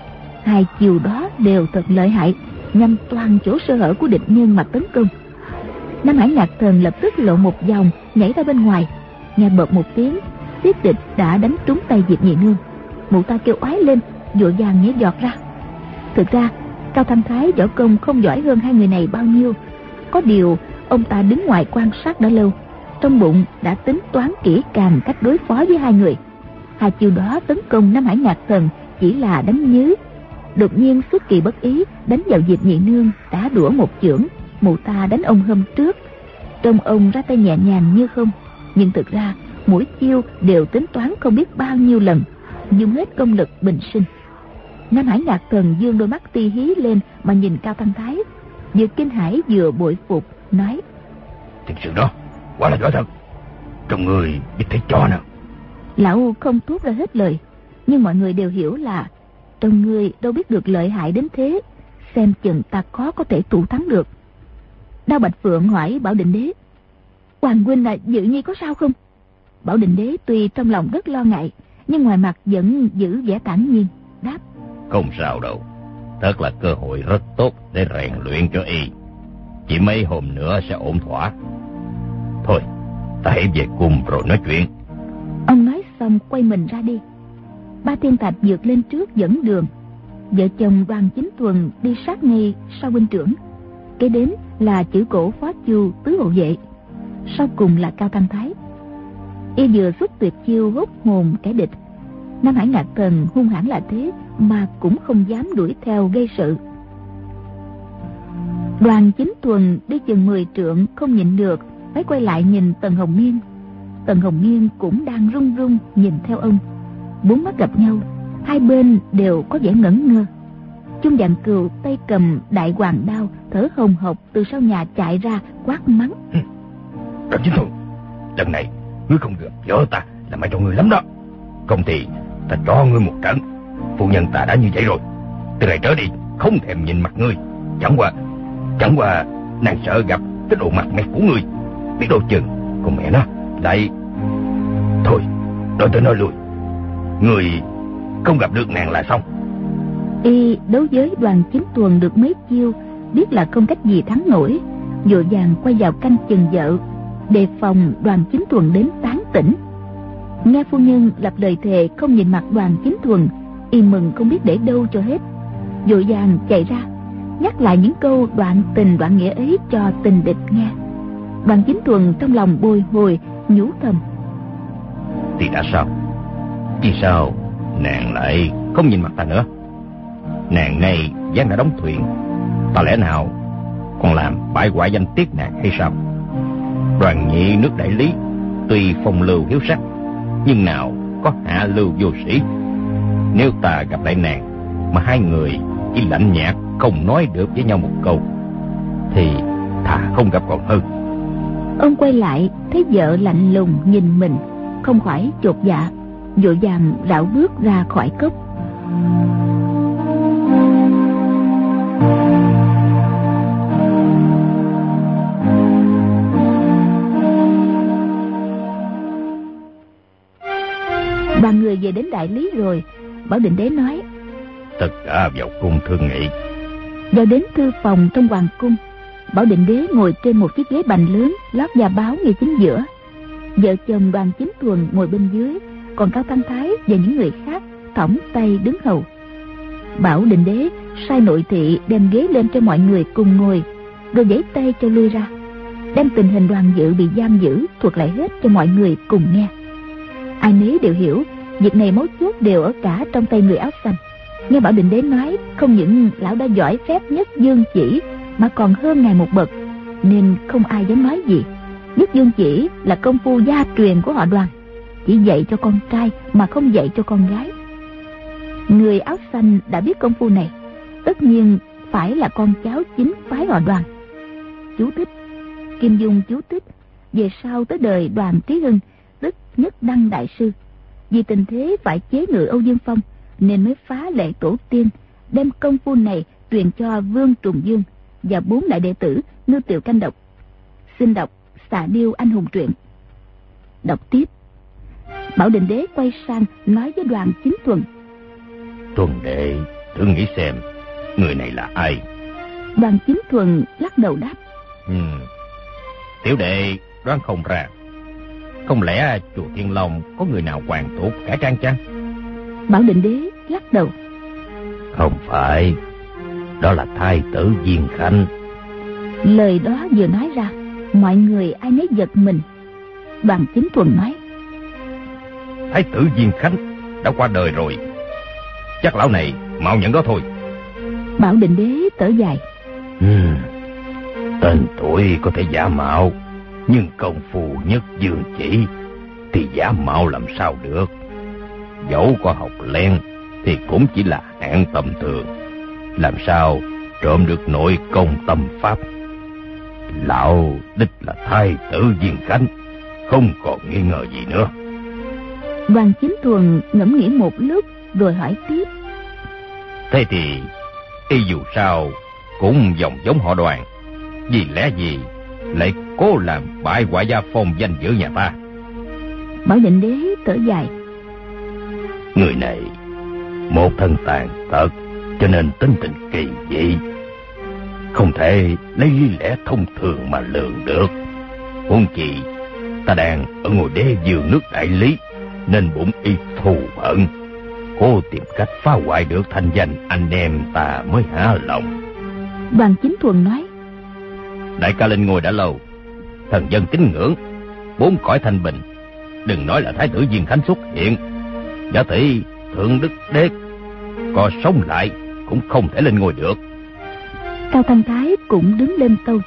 Hai chiều đó đều thật lợi hại, nhằm toàn chỗ sơ hở của địch nhân mà tấn công. Nam Hải Ngạc Thần lập tức lộ một vòng, nhảy ra bên ngoài. Nghe bợp một tiếng, tiết địch đã đánh trúng tay Diệp Nhị Nương. Mụ ta kêu oái lên, vội vàng nhảy giọt ra. Thực ra Cao Thanh Thái võ công không giỏi hơn hai người này bao nhiêu. Có điều ông ta đứng ngoài quan sát đã lâu, trong bụng đã tính toán kỹ càng cách đối phó với hai người. Hai chiều đó tấn công Nam Hải Ngạc Thần chỉ là đánh nhứ. Đột nhiên xuất kỳ bất ý đánh vào Diệp Nhị Nương, đã đũa một chưởng. Mụ ta đánh ông hôm trước, trông ông ra tay nhẹ nhàng như không, nhưng thực ra mỗi chiêu đều tính toán không biết bao nhiêu lần, dùng hết công lực bình sinh. Nam Hải Ngạc Thần dương đôi mắt ti hí lên mà nhìn Cao Thanh Thái, vừa kinh hãi vừa bội phục, nói: Thật sự đó, quá là giỏi thật. Trong người biết thấy cho nào. Lão không thốt ra hết lời, nhưng mọi người đều hiểu là trong người đâu biết được lợi hại đến thế, xem chừng ta khó có thể thủ thắng được. Đao Bạch Phượng hỏi Bảo Định Đế: Hoàng huynh là Dự Nhi có sao không? Bảo Định Đế tuy trong lòng rất lo ngại, nhưng ngoài mặt vẫn giữ vẻ thản nhiên, đáp: Không sao đâu, thật là cơ hội rất tốt để rèn luyện cho y. Chỉ mấy hôm nữa sẽ ổn thỏa. Thôi, ta hãy về cùng rồi nói chuyện. Ông nói xong quay mình ra đi. Ba Thiên Thạch vượt lên trước dẫn đường. Vợ chồng Đoàn Chính Thuần đi sát ngay sau huynh trưởng. Kế đến là Chữ Cổ Phó Chu tứ hộ vệ, sau cùng là Cao Thanh Thái. Y vừa xuất tuyệt chiêu hút hồn kẻ địch. Nam Hải Ngạc Thần hung hãn là thế mà cũng không dám đuổi theo gây sự. Đoàn Chính Thuần đi chừng 10 trượng không nhịn được, phải quay lại nhìn Tần Hồng Miên. Tần Hồng Miên cũng đang run run nhìn theo ông. Bốn mắt gặp nhau, hai bên đều có vẻ ngẩn ngơ. Chung Vạn Cừu tay cầm đại hoàng đao, thở hồng hộc từ sau nhà chạy ra, quát mắng: Đoàn Chính Thuần, lần này ngươi không gặp vợ ta là may cho ngươi lắm đó. Không thì ta cho ngươi một trận. Phu nhân ta đã như vậy rồi, từ này trở đi không thèm nhìn mặt ngươi. Chẳng qua nàng sợ gặp cái đồ mặt mẹt của ngươi, biết đâu chừng con mẹ nó lại. Thôi, nói tới nói lui, ngươi không gặp được nàng là xong. Y đấu với Đoàn Chính Thuần được mấy chiêu, biết là không cách gì thắng nổi, vội vàng quay vào canh chừng vợ, đề phòng Đoàn Chính Thuần đến tán tỉnh. Nghe phu nhân lập lời thề không nhìn mặt Đoàn Chính Thuần, Y mừng không biết để đâu cho hết, vội vàng chạy ra nhắc lại những câu đoạn tình đoạn nghĩa ấy cho tình địch nghe. Đoàn Chính Thuần trong lòng bồi hồi nhủ thầm: Thì đã sao? Vì sao nàng lại không nhìn mặt ta nữa? Nàng này gián đã đóng thuyền, ta lẽ nào còn làm bại hoại danh tiết nàng hay sao? Đoàn Nhị nước Đại Lý tuy phong lưu hiếu sắc, nhưng nào có hạ lưu vô sĩ. Nếu ta gặp lại nàng mà hai người chỉ lạnh nhạt không nói được với nhau một câu, thì thà không gặp còn hơn. Ông quay lại thấy vợ lạnh lùng nhìn mình, không khỏi chột dạ, vội vàng rảo bước ra khỏi cốc. Ba người về đến Đại Lý rồi, Bảo Định Đế nói: Tất cả vào cung thương nghị. Vào đến thư phòng trong hoàng cung, Bảo Định Đế ngồi trên một chiếc ghế bành lớn lót da báo ngay chính giữa. Vợ chồng Đoàn Chính Thuần ngồi bên dưới, còn Cao Thanh Thái và những người khác thõng tay đứng hầu. Bảo Định Đế sai nội thị đem ghế lên cho mọi người cùng ngồi, rồi giãy tay cho lui ra, đem tình hình Đoàn Dự bị giam giữ thuật lại hết cho mọi người cùng nghe. Ai nấy đều hiểu việc này mấu chốt đều ở cả trong tay người áo xanh. Nghe Bảo Định Đế nói không những lão đã giỏi phép nhất dương chỉ mà còn hơn ngài một bậc, nên không ai dám nói gì. Nhất dương chỉ là công phu gia truyền của họ Đoàn, chỉ dạy cho con trai mà không dạy cho con gái. Người áo xanh đã biết công phu này, tất nhiên phải là con cháu chính phái họ Đoàn. Chú thích: Kim Dung chú thích: về sau tới đời Đoàn Trí Hưng, tức Nhất Đăng đại sư, vì tình thế phải chế ngự Âu Dương Phong nên mới phá lệ tổ tiên, đem công phu này truyền cho Vương Trùng Dương và 4 đại đệ tử Ngư Tiệu Canh Độc. Xin đọc Xà Điêu Anh Hùng truyện. Đọc tiếp. Bảo Định Đế quay sang nói với Đoàn Chính Thuần: Tuần đệ thử nghĩ xem, người này là ai? Đoàn Chính Thuần lắc đầu đáp. Tiểu đệ đoán không ra. Không lẽ chùa Thiên Long có người nào hoàng tục cải trang chăng? Bảo Định Đế lắc đầu. Không phải, đó là thái tử Diên Khánh. Lời đó vừa nói ra, mọi người ai nấy giật mình. Đoàn Chính Thuần nói. Thái tử Diên Khánh đã qua đời rồi, chắc lão này mạo nhận đó thôi. Bảo Định Đế thở dài. Tên tuổi có thể giả mạo, nhưng công phu nhất dương chỉ thì giả mạo làm sao được. Dẫu có học len thì cũng chỉ là hạng tầm thường, làm sao trộm được nội công tâm pháp. Lão đích là thái tử Diên Khánh, không còn nghi ngờ gì nữa. Đoàn Chính Thuần ngẫm nghĩ một lúc rồi hỏi tiếp. Thế thì y dù sao cũng dòng giống họ Đoàn, vì lẽ gì lại cố làm bại hoại gia phong danh dự nhà ta? Bảo Định Đế thở dài. Người này một thân tàn tật, cho nên tính tình kỳ dị, không thể lấy lý lẽ thông thường mà lường được. Huống chi ta đang ở ngôi đế vương nước Đại Lý, nên bụng y thù hận, cố tìm cách phá hoại được thanh danh anh em ta mới hả lòng. Đoàn Chính Thuần nói. Đại ca lên ngôi đã lâu, thần dân kính ngưỡng, bốn cõi thanh bình, đừng nói là thái tử Diên Khánh xuất hiện, giả tỷ thượng đức đế có sống lại cũng không thể lên ngôi được. Cao Thanh Thái cũng đứng lên tâu.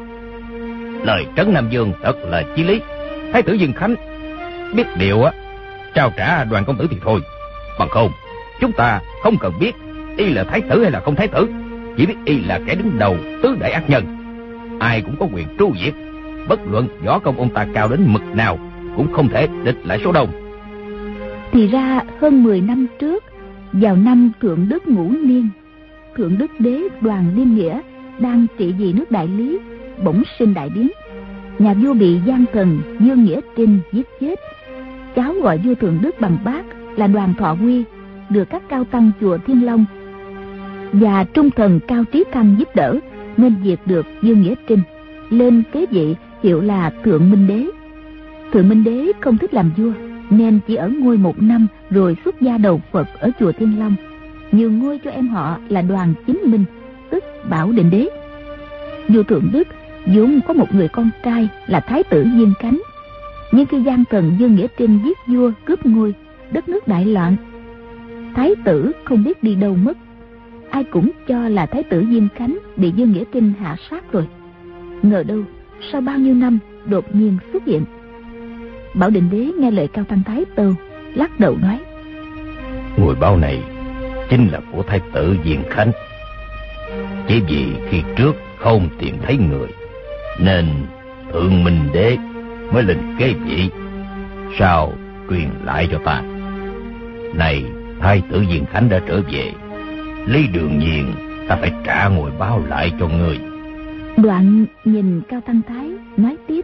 Lời Trấn Nam Dương thật là chí lý. Thái tử Diên Khánh biết điều á, trao trả Đoàn công tử thì thôi, bằng không chúng ta không cần biết y là thái tử hay là không thái tử, chỉ biết y là kẻ đứng đầu tứ đại ác nhân. Ai cũng có quyền tru diệt, bất luận võ công ông ta cao đến mực nào cũng không thể địch lại số đông. Thì ra hơn 10 năm trước, vào năm Thượng Đức Ngũ Niên, Thượng Đức Đế Đoàn Liên Nghĩa đang trị vì nước Đại Lý, bỗng sinh đại biến. Nhà vua bị gian thần Dương Nghĩa Trinh giết chết. Cháu gọi vua Thượng Đức bằng bác là Đoàn Thọ Quy, được các cao tăng chùa Thiên Long và trung thần Cao Trí Thanh giúp đỡ, nên diệt được Dương Nghĩa Trinh, lên kế vị hiệu là Thượng Minh Đế. Thượng Minh Đế không thích làm vua, nên chỉ ở ngôi 1 năm rồi xuất gia đầu Phật ở chùa Thiên Long, nhường ngôi cho em họ là Đoàn Chính Minh, tức Bảo Định Đế. Vua Thượng Đức vốn có một người con trai là thái tử Diên Khánh, nhưng khi gian thần Dương Nghĩa Trinh giết vua cướp ngôi, đất nước đại loạn. Thái tử không biết đi đâu mất, ai cũng cho là thái tử Diên Khánh bị Dương Nghĩa Trinh hạ sát rồi. Ngờ đâu sau bao nhiêu năm đột nhiên xuất hiện. Bảo Định Đế nghe lời Cao Thanh Thái tâu, lắc đầu nói. Ngôi báo này chính là của thái tử Diên Khánh, chỉ vì khi trước không tìm thấy người nên Thượng Minh Đế mới lên kế vị, sao truyền lại cho ta. Này thái tử Diên Khánh đã trở về, lý đương nhiên ta phải trả ngôi báo lại cho người. Đoạn nhìn Cao Thanh Thái nói tiếp.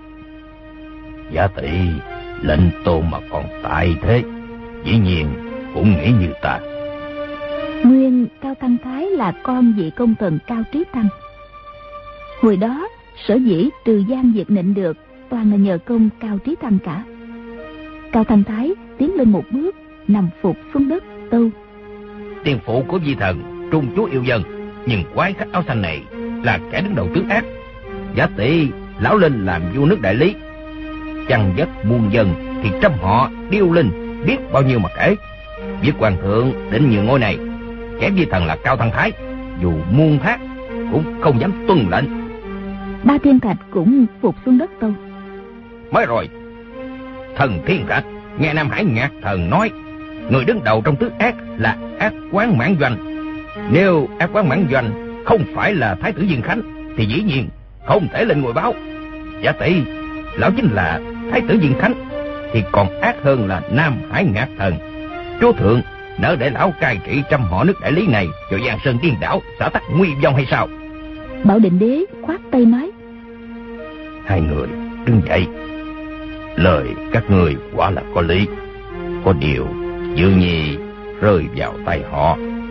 Giả tỷ lệnh tôn mà còn tại thế, dĩ nhiên cũng nghĩ như ta. Nguyên Cao Thanh Thái là con vị công thần Cao Trí Thanh. Hồi đó sở dĩ Trừ Gian diệt Nịnh được toàn là nhờ công Cao Trí Thanh cả. Cao Thanh Thái tiến lên một bước, nằm phục xuống đất tâu. Tiền phụ của vi thần trung chúa yêu dân, nhưng quái khách áo xanh này là kẻ đứng đầu tứ ác. Giả tỷ lão lên làm vua nước Đại Lý, chăn dắt muôn dân thì trăm họ điêu linh biết bao nhiêu mà kể. Việc hoàng thượng định nhường ngôi này, kẻ vi thần là Cao Thanh Thái dù muôn thác cũng không dám tuân lệnh. Ba Thiên Thạch cũng phục xuống đất tâu. Mới rồi, thần Thiên Thạch nghe Nam Hải Ngạc Thần nói người đứng đầu trong tứ ác là Ác Quán Mãn Doanh. Nếu Ác Quán Mãn Doanh không phải là thái tử Diên Khánh thì dĩ nhiên không thể lên ngôi báo. Giả tỷ lão chính là thái tử Diên Khánh thì còn ác hơn là Nam Hải Ngạc Thần. Chúa thượng nỡ để lão cai trị trăm họ nước Đại Lý này cho Giang Sơn điên đảo, xã tắc nguy vong hay sao? Bảo Định Đế khoát tay nói. Hai người đứng dậy. Lời các người quả là có lý, có điều Dương Nhi rơi vào tay họ,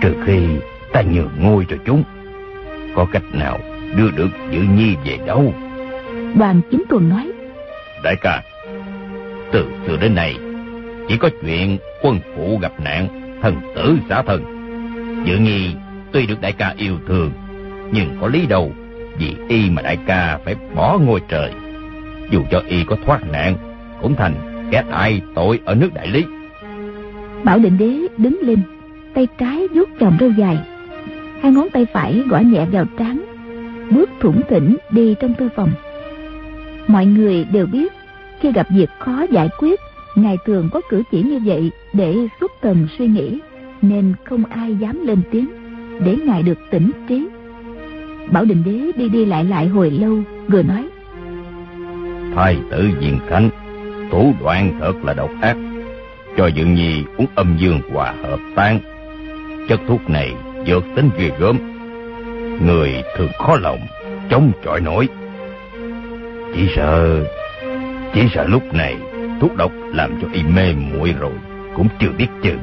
Trừ khi ta nhường ngôi cho chúng. Có cách nào đưa được Dự Nhi về đâu? Đoàn Chính Tuần nói: Đại ca, từ xưa đến nay chỉ có chuyện quân phụ gặp nạn, thần tử xả thân. Dự Nhi tuy được đại ca yêu thương, nhưng có lý đâu vì y mà đại ca phải bỏ ngôi trời. Dù cho y có thoát nạn, cũng thành kẻ ai tội ở nước Đại Lý. Bảo Định Đế đứng lên, tay trái vuốt chòm râu dài, hai ngón tay phải gõ nhẹ vào trán, bước thủng thỉnh đi trong thư phòng. Mọi người đều biết khi gặp việc khó giải quyết, ngài thường có cử chỉ như vậy để xuất thần suy nghĩ, nên không ai dám lên tiếng để ngài được tỉnh trí. Bảo Định Đế đi đi lại lại hồi lâu, vừa nói: Thái tử Diên Khánh thủ đoạn thật là độc ác, cho Dự Nhi uống âm dương hòa hợp tan. Chất thuốc này dược tính ghê gớm, người thường khó lòng chống chọi nổi. Chỉ sợ lúc này thuốc độc làm cho y mê muội rồi cũng chưa biết chừng.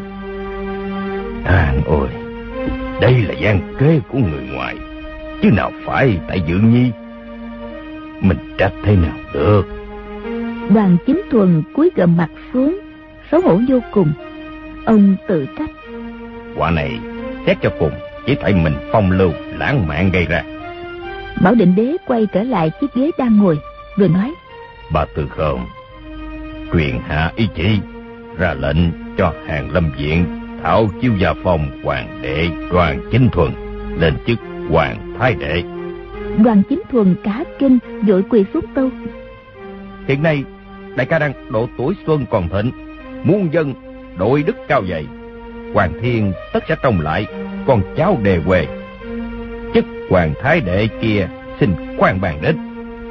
Ôi, đây là gian kế của người ngoài, chứ nào phải tại Dự Nhi. Mình trách thế nào được. Đoàn Chính Thuần cúi gằm mặt xuống, xấu hổ vô cùng. Ông tự trách: Quả này xét cho cùng chỉ tại mình phong lưu lãng mạn gây ra. Bảo Định Đế quay trở lại chiếc ghế đang ngồi, vừa nói: Bà Từ Khôn truyền hạ ý chỉ, ra lệnh cho Hàn Lâm Viện thảo chiêu gia phong hoàng đệ Đoàn Chính Thuần lên chức hoàng thái đệ. Đoàn Chính Thuần cả kinh, vội quỳ xuống tâu: Hiện nay đại ca đang độ tuổi xuân còn thịnh, muôn dân đội đức cao dày, hoàng thiên tất sẽ trông lại con cháu đề huề. Chức hoàng thái đệ kia xin khoan bàn đến.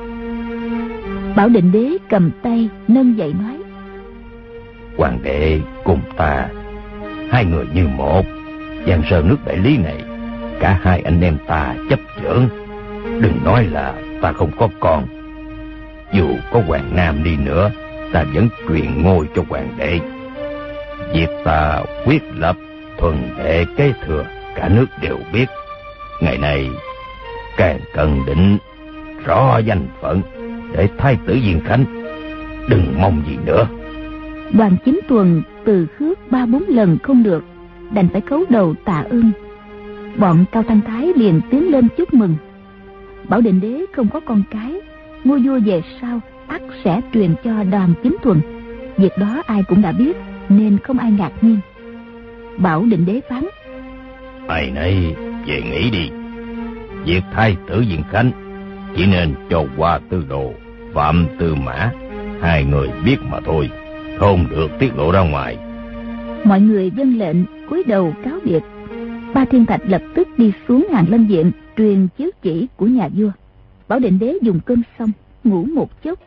Bảo Định Đế cầm tay nâng dậy nói: Hoàng đệ cùng ta, hai người như một. Giang sơn nước Đại Lý này, cả hai anh em ta chấp chưởng. Đừng nói là ta không có con. Dù có hoàng nam đi nữa, ta vẫn truyền ngôi cho hoàng đệ. Việc ta quyết lập thuần đệ kế thừa, cả nước đều biết. Ngày này càng cần định rõ danh phận để thái tử Diên Khánh. Đừng mong gì nữa. Đoàn Chính Tuần từ khước 3-4 lần không được, đành phải cấu đầu tạ ơn. Bọn Cao Thanh Thái liền tiến lên chúc mừng. Bảo Định Đế không có con cái, ngôi vua về sau ắt sẽ truyền cho Đoàn Chính Thuần. Việc đó ai cũng đã biết, nên không ai ngạc nhiên. Bảo Định Đế phán: Ai nấy về nghỉ đi. Việc thái tử Diên Khánh chỉ nên cho Hoa Tư Đồ, Phạm Tư Mã hai người biết mà thôi, không được tiết lộ ra ngoài. Mọi người vâng lệnh, cúi đầu cáo biệt. Ba Thiên Thạch lập tức đi xuống Hàn Lâm Viện truyền chiếu chỉ của nhà vua. Bảo Định Đế dùng cơm xong ngủ một chốc.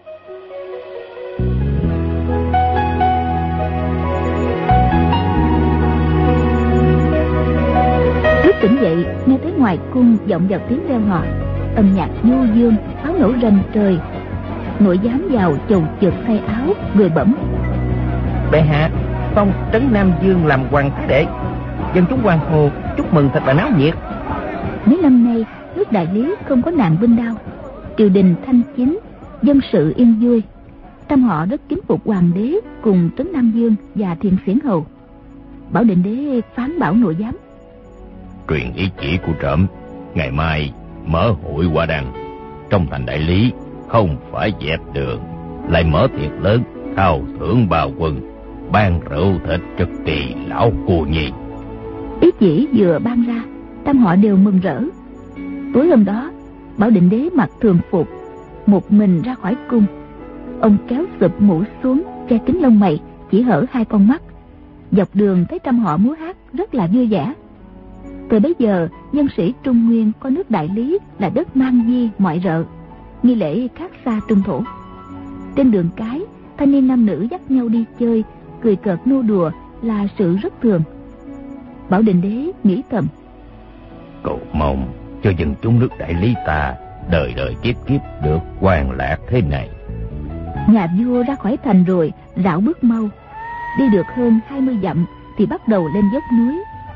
Lúc tỉnh dậy, nghe thấy ngoài cung vọng vào tiếng reo hò, âm nhạc du dương, pháo nổ rần trời. Nội giám vào chầu chực thay áo, người bẩm: Bệ hạ phong trấn Nam Dương làm hoàng thái đệ, dân chúng hoàng hồ chúc mừng thật là náo nhiệt. Mấy năm nay nước Đại Lý không có nạn binh đao, triều đình thanh chính, dân sự yên vui. Trăm họ rất kính phục hoàng đế cùng trấn Nam Dương và Thiền Xiển hầu. Bảo Định Đế phán bảo nội giám: Truyền ý chỉ của trẫm, ngày mai mở hội hoa đăng trong thành Đại Lý, không phải dẹp đường, lại mở tiệc lớn khao thưởng bào quân, ban rượu thịt cho Kỳ lão cô nhi. Ý chỉ vừa ban ra, trăm họ đều mừng rỡ. Tối hôm đó, Bảo Định Đế mặc thường phục, một mình ra khỏi cung. Ông kéo sụp mũ xuống, che kín lông mày, chỉ hở 2 con mắt. Dọc đường thấy trăm họ múa hát rất là vui vẻ. Từ bấy giờ, nhân sĩ Trung Nguyên có nước Đại Lý là đất man di mọi rợ, nghi lễ khác xa trung thổ. Trên đường cái, thanh niên nam nữ dắt nhau đi chơi, cười cợt nô đùa là sự rất thường. Bảo Định Đế nghĩ thầm: Cầu mong cho dân chúng nước Đại Lý ta đời đời kiếp kiếp được hoan lạc thế này. Nhà vua ra khỏi thành rồi, rảo bước mau. Đi được hơn 20 dặm thì bắt đầu lên dốc núi.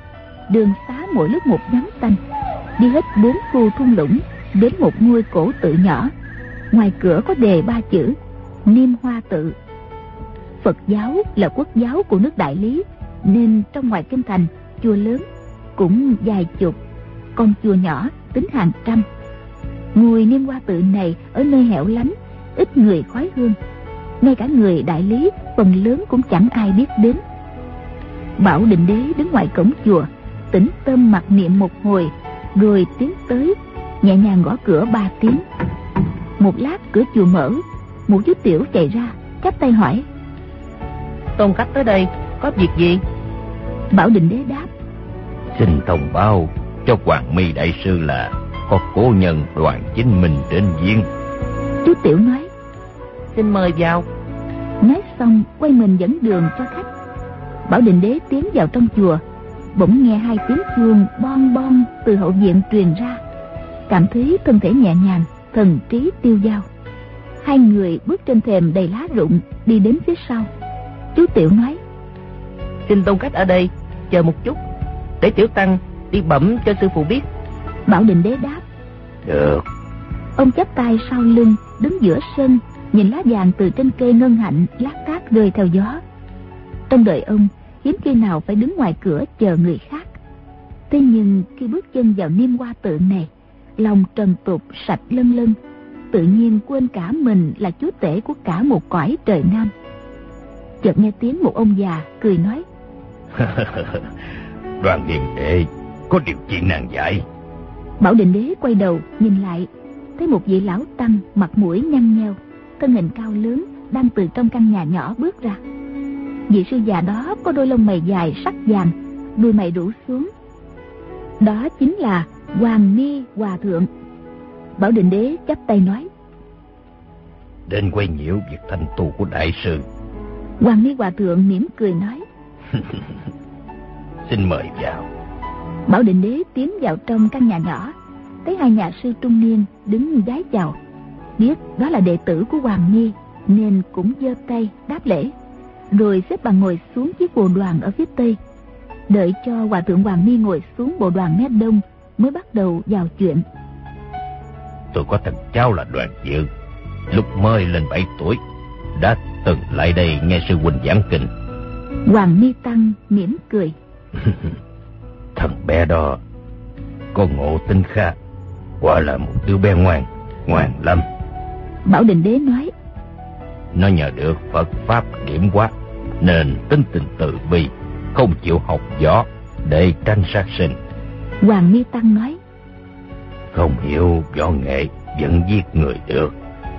đường xá mỗi lúc một nhắm xanh, đi hết 4 khu thung lũng đến một ngôi cổ tự nhỏ. Ngoài cửa có đề 3 chữ Niêm Hoa Tự. Phật giáo là quốc giáo của nước Đại Lý, nên trong ngoài kinh thành, chùa lớn cũng vài chục, còn chùa nhỏ tính hàng trăm. Ngôi Niêm Hoa Tự này ở nơi hẻo lánh, ít người khói hương, ngay cả người Đại Lý phần lớn cũng chẳng ai biết đến. Bảo Định Đế đứng ngoài cổng chùa, tĩnh tâm mặc niệm một hồi, rồi tiến tới, nhẹ nhàng gõ cửa 3 tiếng. Một lát cửa chùa mở, một chú tiểu chạy ra, chắp tay hỏi: Tôn khách tới đây có việc gì? Bảo Định Đế đáp: Xin thông báo cho Hoàng Mi đại sư là có cố nhân Đoàn Chính Minh đến viếng. Chú tiểu nói: Xin mời vào. Nói xong quay mình dẫn đường cho khách. Bảo Định Đế tiến vào trong chùa, bỗng nghe 2 tiếng chuông bon bon từ hậu viện truyền ra, cảm thấy thân thể nhẹ nhàng, thần trí tiêu dao. 2 người bước trên thềm đầy lá rụng đi đến phía sau. Chú tiểu nói: Xin tôn khách ở đây chờ một chút, để tiểu tăng đi bẩm cho sư phụ biết. Bảo Định Đế đáp: Được. Ông chắp tay sau lưng, đứng giữa sân, nhìn lá vàng từ trên cây ngân hạnh lác đác rơi theo gió. Trong đời ông hiếm khi nào phải đứng ngoài cửa chờ người khác. Thế nhưng khi bước chân vào Niêm Hoa Tự này, lòng trần tục sạch lân lân, tự nhiên quên cả mình là chúa tể của cả một cõi trời Nam. Chợt nghe tiếng một ông già cười nói: Đoàn Hiền đệ có điều chuyện nàng giải. Bảo Định Đế quay đầu nhìn lại, thấy một vị lão tăng mặt mũi nhăn nheo, thân hình cao lớn đang từ trong căn nhà nhỏ bước ra. Vị sư già đó có đôi lông mày dài sắc vàng, đuôi mày rủ xuống. Đó chính là Hoàng Mi Hòa Thượng. Bảo Định Đế chắp tay nói: Đến quay nhiễu việc thành tu của đại sư. Hoàng Mi Hòa Thượng mỉm cười nói: Xin mời vào. Bảo Định Đế tiến vào trong căn nhà nhỏ, thấy 2 nhà sư trung niên đứng vái chào, biết đó là đệ tử của Hoàng Mi nên cũng giơ tay đáp lễ, rồi xếp bằng ngồi xuống chiếc bồ đoàn ở phía tây. Đợi cho Hòa Thượng Hoàng Mi ngồi xuống bồ đoàn mé đông mới bắt đầu vào chuyện. Tôi có thằng cháu là Đoàn Dự, lúc mới lên 7 tuổi đã từng lại đây nghe sư huynh giảng kinh. Hoàng Mi tăng mỉm cười: Thằng bé đó có ngộ tính khá, quả là một đứa bé ngoan lắm. Bảo Định Đế nói: Nó nhờ được Phật pháp điểm hóa nên tính tình từ bi, không chịu học võ để tranh sát sinh. Hoàng Mi tăng nói: Không hiểu võ nghệ vẫn giết người được,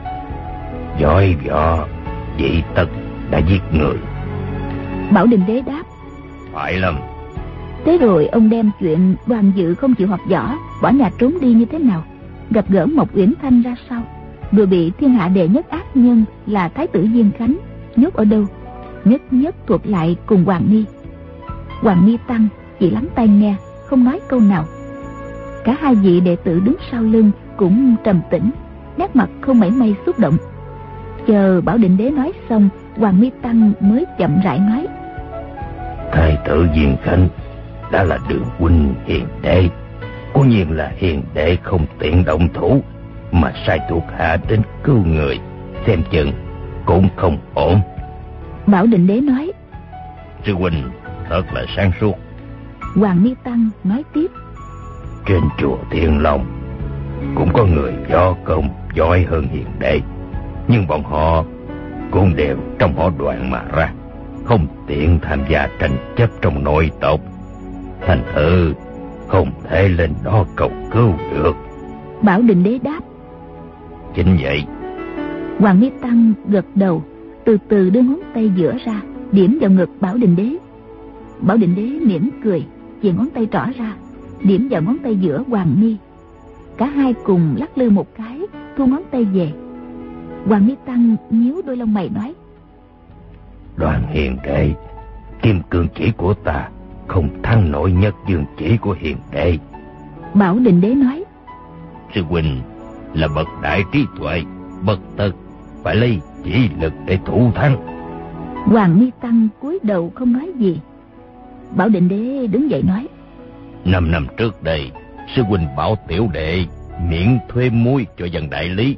giỏi võ dị tật đã giết người. Bảo Định Đế đáp: Phải lắm. Thế rồi ông đem chuyện Đoàn Dự không chịu học võ, bỏ nhà trốn đi như thế nào, gặp gỡ Mộc Uyển Thanh ra sao, rồi bị thiên hạ đệ nhất ác nhân là Thái tử Diên Khánh nhốt ở đâu, nhất nhất thuật lại cùng Hoàng Mi. Hoàng Mi tăng chỉ lắng tai nghe, không nói câu nào. Cả 2 vị đệ tử đứng sau lưng cũng trầm tĩnh, nét mặt không mảy may xúc động. Chờ Bảo Định Đế nói xong, Hoàng Mi tăng mới chậm rãi nói: Thái tử Diên Khánh đã là đường huynh hiền đệ, cố nhiên là hiền đệ không tiện động thủ mà sai thuộc hạ đến cứu người, xem chừng cũng không ổn. Bảo Định Đế nói: Sư huynh thật là sáng suốt. Hoàng Mi tăng nói tiếp: Trên chùa Thiên Long cũng có người võ công giỏi hơn hiền đệ, nhưng bọn họ cũng đều trong họ Đoàn mà ra, không tiện tham gia tranh chấp trong nội tộc, thành thử không thể lên đó cầu cứu được. Bảo Định Đế đáp: Chính vậy. Hoàng Mi tăng gật đầu, từ từ đưa ngón tay giữa ra điểm vào ngực Bảo Định Đế. Bảo Định Đế mỉm cười, chìa ngón tay trỏ ra điểm vào ngón tay giữa Hoàng Mi. Cả 2 cùng lắc lư một cái, thu ngón tay về. Hoàng Mi tăng nhíu đôi lông mày nói: Đoàn hiền đệ, kim cương chỉ của ta không thắng nổi nhất dương chỉ của hiền đệ. Bảo Định Đế nói: Sư huynh là bậc đại trí tuệ, bất tất phải lấy chỉ lực để thủ thắng. Hoàng Mi tăng cúi đầu không nói gì. Bảo Định Đế đứng dậy nói: 5 năm trước đây, sư huynh bảo tiểu đệ miễn thuê muối cho dân đại lý.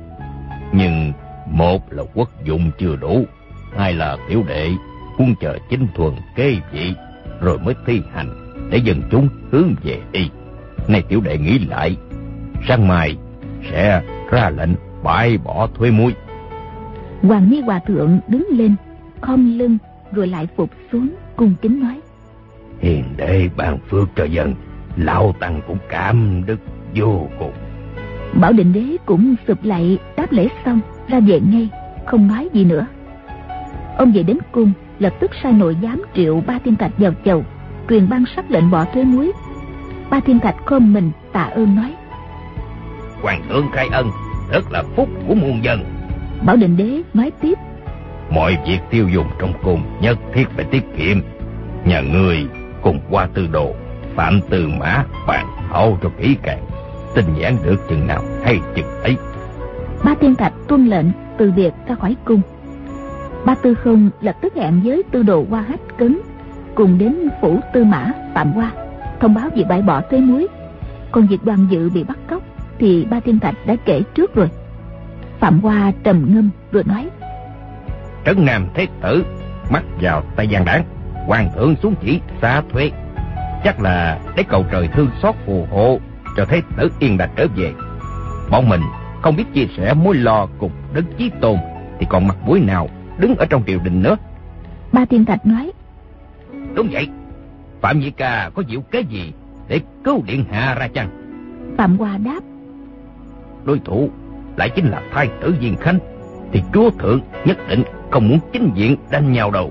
Nhưng một là quốc dụng chưa đủ, hai là tiểu đệ muốn chờ chính thuần kế vị rồi mới thi hành để dân chúng hướng về y. Nay tiểu đệ nghĩ lại, sáng mai sẽ ra lệnh bãi bỏ thuế muối. Hoàng Mi Hòa thượng đứng lên, khom lưng rồi lại phục xuống, cung kính nói: Hiền đệ ban phước cho dân, lão tăng cũng cảm đức vô cùng. Bảo Định Đế cũng sụp lại đáp lễ xong ra về ngay, không nói gì nữa. Ông về đến cung, lập tức sai nội giám triệu Ba Thiên Thạch vào chầu, truyền ban sắc lệnh bỏ thuế muối. Ba Thiên Thạch khom mình tạ ơn nói: Hoàng thượng khai ân, rất là phúc của muôn dân. Bảo Định Đế nói tiếp: Mọi việc tiêu dùng trong cung nhất thiết phải tiết kiệm. Nhà người cùng Hoa Tư Đồ, Phạm Tư Mã bàn thảo cho kỹ càng, tinh giản được chừng nào hay chừng ấy. Ba Thiên Thạch tuân lệnh, từ biệt ra khỏi cung. Ba Tư Không lập tức hẹn với Tư Đồ Hoa Hách Cấn cùng đến phủ Tư Mã Phạm Hoa, thông báo việc bãi bỏ thuế muối. Còn việc Đoàn Dự bị bắt cóc thì Ba Thiên Thạch đã kể trước rồi. Phạm Hoa trầm ngâm rồi nói: Trấn Nam Thế Tử mắc vào tay gian đảng, hoàng thượng xuống chỉ xá thuế, chắc là để cầu trời thương xót phù hộ cho Thế Tử yên đành trở về. Bọn mình không biết chia sẻ mối lo cùng Đấng Chí Tôn thì còn mặt mũi nào đứng ở trong triều đình nữa. Ba Thiên Thạch nói: Đúng vậy, Phạm Nhị Ca có diệu kế gì để cứu điện hạ ra chăng? Phạm Hoa đáp: Đối thủ lại chính là thái tử Diên Khánh, thì chúa thượng nhất định không muốn chính diện đánh nhau đâu.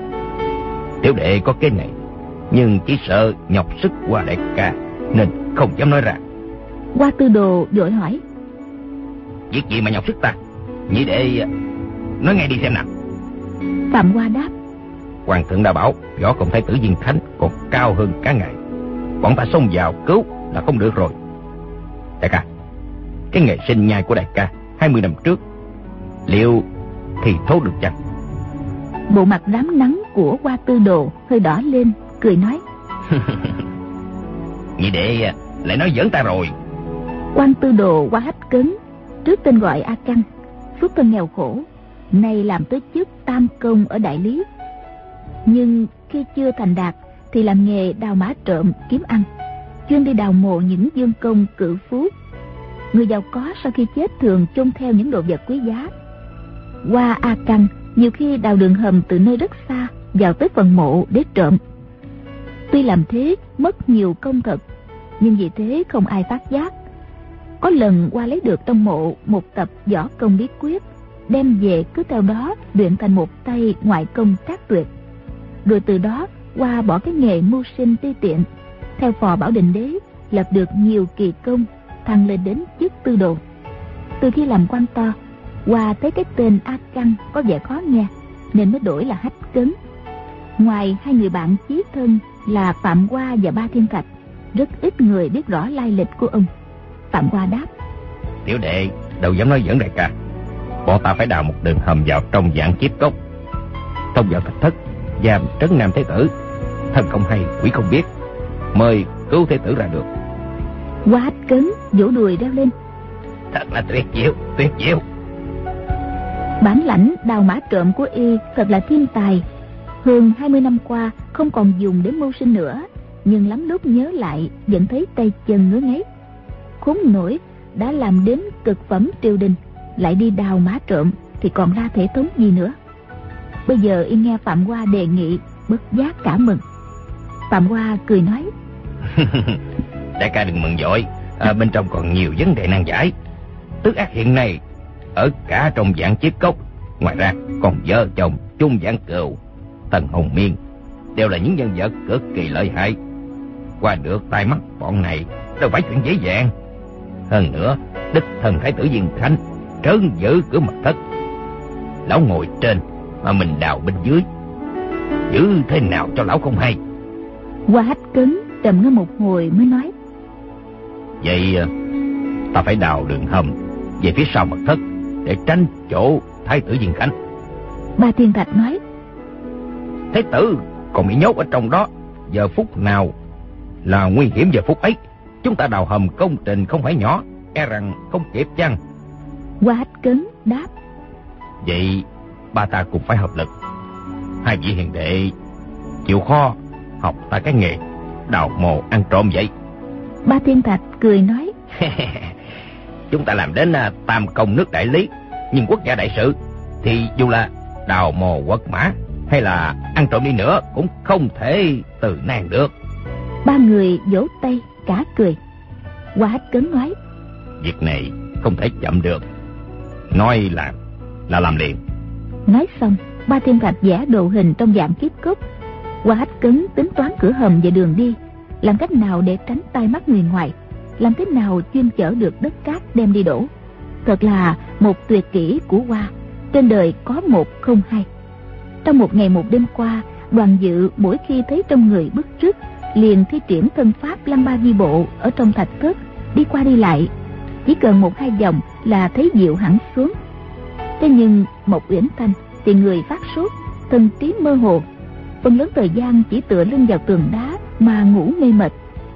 Tiểu đệ có cái này, nhưng chỉ sợ nhọc sức Hoa đại ca nên không dám nói ra. Hoa Tư Đồ vội hỏi: Việc gì mà nhọc sức ta? Nhị đệ nói ngay đi xem nào. Phạm Hoa đáp: Hoàng thượng đã bảo võ công thái tử Diên Khánh còn cao hơn cả ngài, bọn ta xông vào cứu là không được rồi. Đại ca, cái ngày sinh nhai của đại ca 20 năm trước liệu thì thốt được chăng? Bộ mặt rám nắng của Hoa Tư Đồ hơi đỏ lên, cười nói: Nhị đệ lại nói giỡn ta rồi. Quan Tư Đồ Hoa Hách Cấn, trước tên gọi A Căng, xuất thân nghèo khổ, nay làm tới chức tam công ở Đại Lý. Nhưng khi chưa thành đạt thì làm nghề đào mã trộm kiếm ăn, chuyên đi đào mộ những vương công cự phú. Người giàu có sau khi chết thường chôn theo những đồ vật quý giá. Hoa A Căng nhiều khi đào đường hầm từ nơi rất xa vào tới phần mộ để trộm. Tuy làm thế mất nhiều công thật, nhưng vì thế không ai phát giác. Có lần Hoa lấy được trong mộ một tập võ công bí quyết, đem về cứ theo đó luyện thành một tay ngoại công trác tuyệt. Rồi từ đó Hoa bỏ cái nghề mưu sinh ti tiện, theo phò Bảo Định Đế lập được nhiều kỳ công, thăng lên đến chức tư đồ. Từ khi làm quan to, Hoa thấy cái tên A Căng có vẻ khó nghe nên mới đổi là Hách Cấn. Ngoài hai người bạn chí thân là Phạm Hoa và Ba Thiên Thạch, rất ít người biết rõ lai lịch của ông. Phạm Hoa đáp: Tiểu đệ đâu dám nói giỡn đại ca. Bọn ta phải đào một đường hầm vào trong Vạn Chiết Cốc, thông vào thạch thất giam Trấn Nam Thế Tử, thần không hay quỷ không biết, mời cứu Thế Tử ra được. Hoa Hách Cấn vỗ đùi reo lên: Thật là tuyệt diệu, tuyệt diệu. Bản lãnh đào mã trộm của y thật là thiên tài. Hơn 20 năm qua không còn dùng để mưu sinh nữa, nhưng lắm lúc nhớ lại vẫn thấy tay chân ngứa ngáy. Khốn nổi đã làm đến cực phẩm triều đình, lại đi đào mã trộm thì còn ra thể thống gì nữa. Bây giờ y nghe Phạm Hoa đề nghị, bất giác cảm mừng. Phạm Hoa cười nói: Đại ca đừng mừng vội, bên trong còn nhiều vấn đề nan giải. Tước ác hiện nay ở cả trong Vạn Chiết Cốc, ngoài ra còn vợ chồng Trung Vãn Cừu, Tần Hồng Miên đều là những nhân vật cực kỳ lợi hại. Qua được tai mắt bọn này đâu phải chuyện dễ dàng. Hơn nữa đích thần thái tử Diên Khánh trấn giữ cửa mật thất, lão ngồi trên mà mình đào bên dưới, giữ thế nào cho lão không hay. Hoa Hách Cấn trầm ngâm một hồi mới nói: Vậy ta phải đào đường hầm về phía sau mật thất để tránh chỗ thái tử Diên Khánh. Ba Thiên Thạch nói: Thế tử còn bị nhốt ở trong đó, giờ phút nào là nguy hiểm giờ phút ấy. Chúng ta đào hầm công trình không phải nhỏ, e rằng không kịp chăng? Quách Cấn đáp: Vậy ba ta cũng phải hợp lực. Hai vị hiền đệ chịu khó học ta cái nghề đào mồ ăn trộm vậy. Ba Thiên Thạch cười nói: Chúng ta làm đến tam công nước đại lý, nhưng quốc gia đại sự thì dù là đào mồ quật mã hay là ăn trộm đi nữa cũng không thể từ nan được. Ba người vỗ tay cả cười. Quách Cấn nói: Việc này không thể chậm được, nói là làm liền. Nói xong, Ba Thiên Thạch vẽ đồ hình trong dạng kiếp cốt. Quách Cấn tính toán cửa hầm và đường đi, làm cách nào để tránh tai mắt người ngoài, làm thế nào chuyên chở được đất cát đem đi đổ. Thật là một tuyệt kỹ của Hoa, trên đời có một không hai. Trong một ngày một đêm qua, Đoàn Dự mỗi khi thấy trong người bức rứt liền thi triển thân pháp lăng ba vi bộ ở trong thạch thất, đi qua đi lại, chỉ cần 1-2 vòng là thấy dịu hẳn xuống. Thế nhưng Mộc Uyển Thanh thì người phát sốt, thần trí mơ hồ, phần lớn thời gian chỉ tựa lưng vào tường đá mà ngủ mê mệt.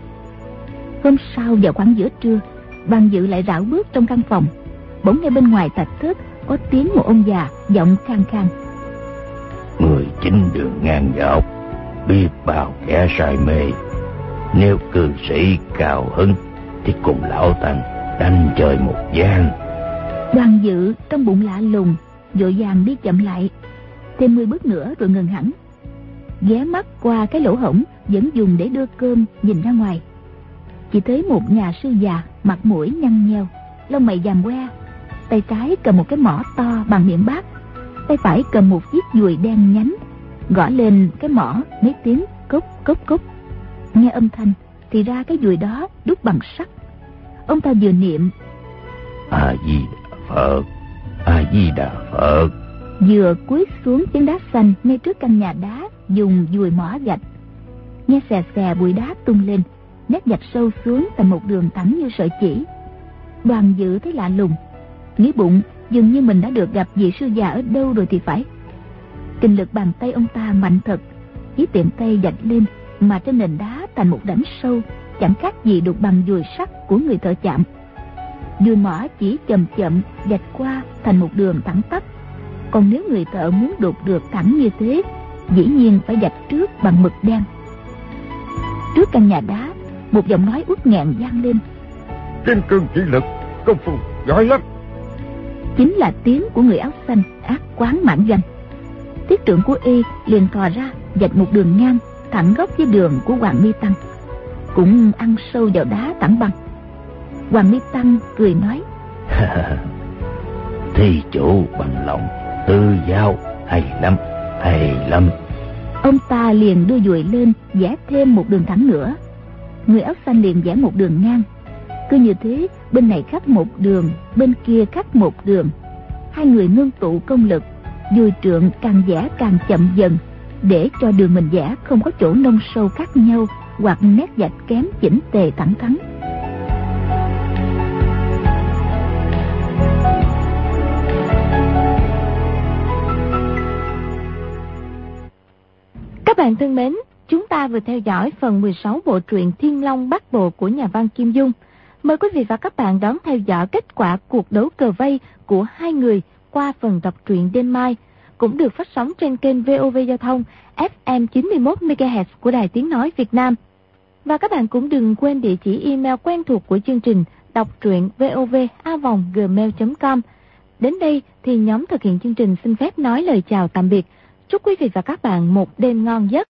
Hôm sau vào khoảng giữa trưa, Đoàn Dự lại rảo bước trong căn phòng, bỗng nghe bên ngoài thạch thất có tiếng một ông già giọng khang khang: Người chính đường ngang dọc, biết bao kẻ say mê. Nếu cư sĩ cao hứng thì cùng lão tăng đánh chơi một ván. Đoàn Dự trong bụng lạ lùng, vội vàng đi chậm lại, thêm 10 bước nữa rồi ngừng hẳn, ghé mắt qua cái lỗ hổng vẫn dùng để đưa cơm nhìn ra ngoài. Chỉ thấy một nhà sư già, mặt mũi nhăn nheo, lông mày vàng que, tay trái cầm một cái mõ to bằng miệng bát, tay phải cầm một chiếc dùi đen nhánh, gõ lên cái mõ mấy tiếng cốc cốc cốc. Nghe âm thanh thì ra cái dùi đó đúc bằng sắt. Ông ta vừa niệm A Di Đà Phật, A Di Đà Phật, vừa cúi xuống phiến đá xanh ngay trước căn nhà đá, dùng dùi mõ gạch. Nghe xè xè bụi đá tung lên, nét gạch sâu xuống thành một đường thẳng như sợi chỉ. Đoàn Dự thấy lạ lùng, nghĩ bụng dường như mình đã được gặp vị sư già ở đâu rồi thì phải. Kinh lực bàn tay ông ta mạnh thật, chỉ tiện tay vạch lên mà trên nền đá thành một đẫm sâu, chẳng khác gì đục bằng dùi sắt của người thợ chạm. Dùi mỏ chỉ chậm chậm vạch qua thành một đường thẳng tắp. Còn nếu người thợ muốn đục được thẳng như thế, dĩ nhiên phải vạch trước bằng mực đen. Trước căn nhà đá, một giọng nói uất nghẹn vang lên: Kim cương chỉ lực, công phu giỏi lắm. Chính là tiếng của người áo xanh ác quán Mãn Doanh. Thiết trượng của y liền thò ra vạch một đường ngang thẳng góc với đường của Hoàng Mi Tăng, cũng ăn sâu vào đá thẳng băng. Hoàng Mi Tăng cười nói: Thi chủ bằng lòng tư giao, hay lắm, hay lắm. Ông ta liền đưa dùi lên vẽ thêm một đường thẳng nữa. Người áo xanh liền vẽ một đường ngang. Cứ như thế, bên này khắc một đường, bên kia khắc một đường. Hai người ngưng tụ công lực, dùi trượng càng vẽ càng chậm dần, để cho đường mình vẽ không có chỗ nông sâu khác nhau hoặc nét vạch kém chỉnh tề thẳng thắn. Các bạn thân mến, chúng ta vừa theo dõi phần 16 bộ truyện Thiên Long Bát Bộ của nhà văn Kim Dung. Mời quý vị và các bạn đón theo dõi kết quả cuộc đấu cờ vây của hai người qua phần đọc truyện đêm mai, cũng được phát sóng trên kênh VOV Giao thông FM 91 MHz của Đài Tiếng nói Việt Nam. Và các bạn cũng đừng quên địa chỉ email quen thuộc của chương trình đọc truyện vov@gmail.com. Đến đây thì nhóm thực hiện chương trình xin phép nói lời chào tạm biệt. Chúc quý vị và các bạn một đêm ngon giấc.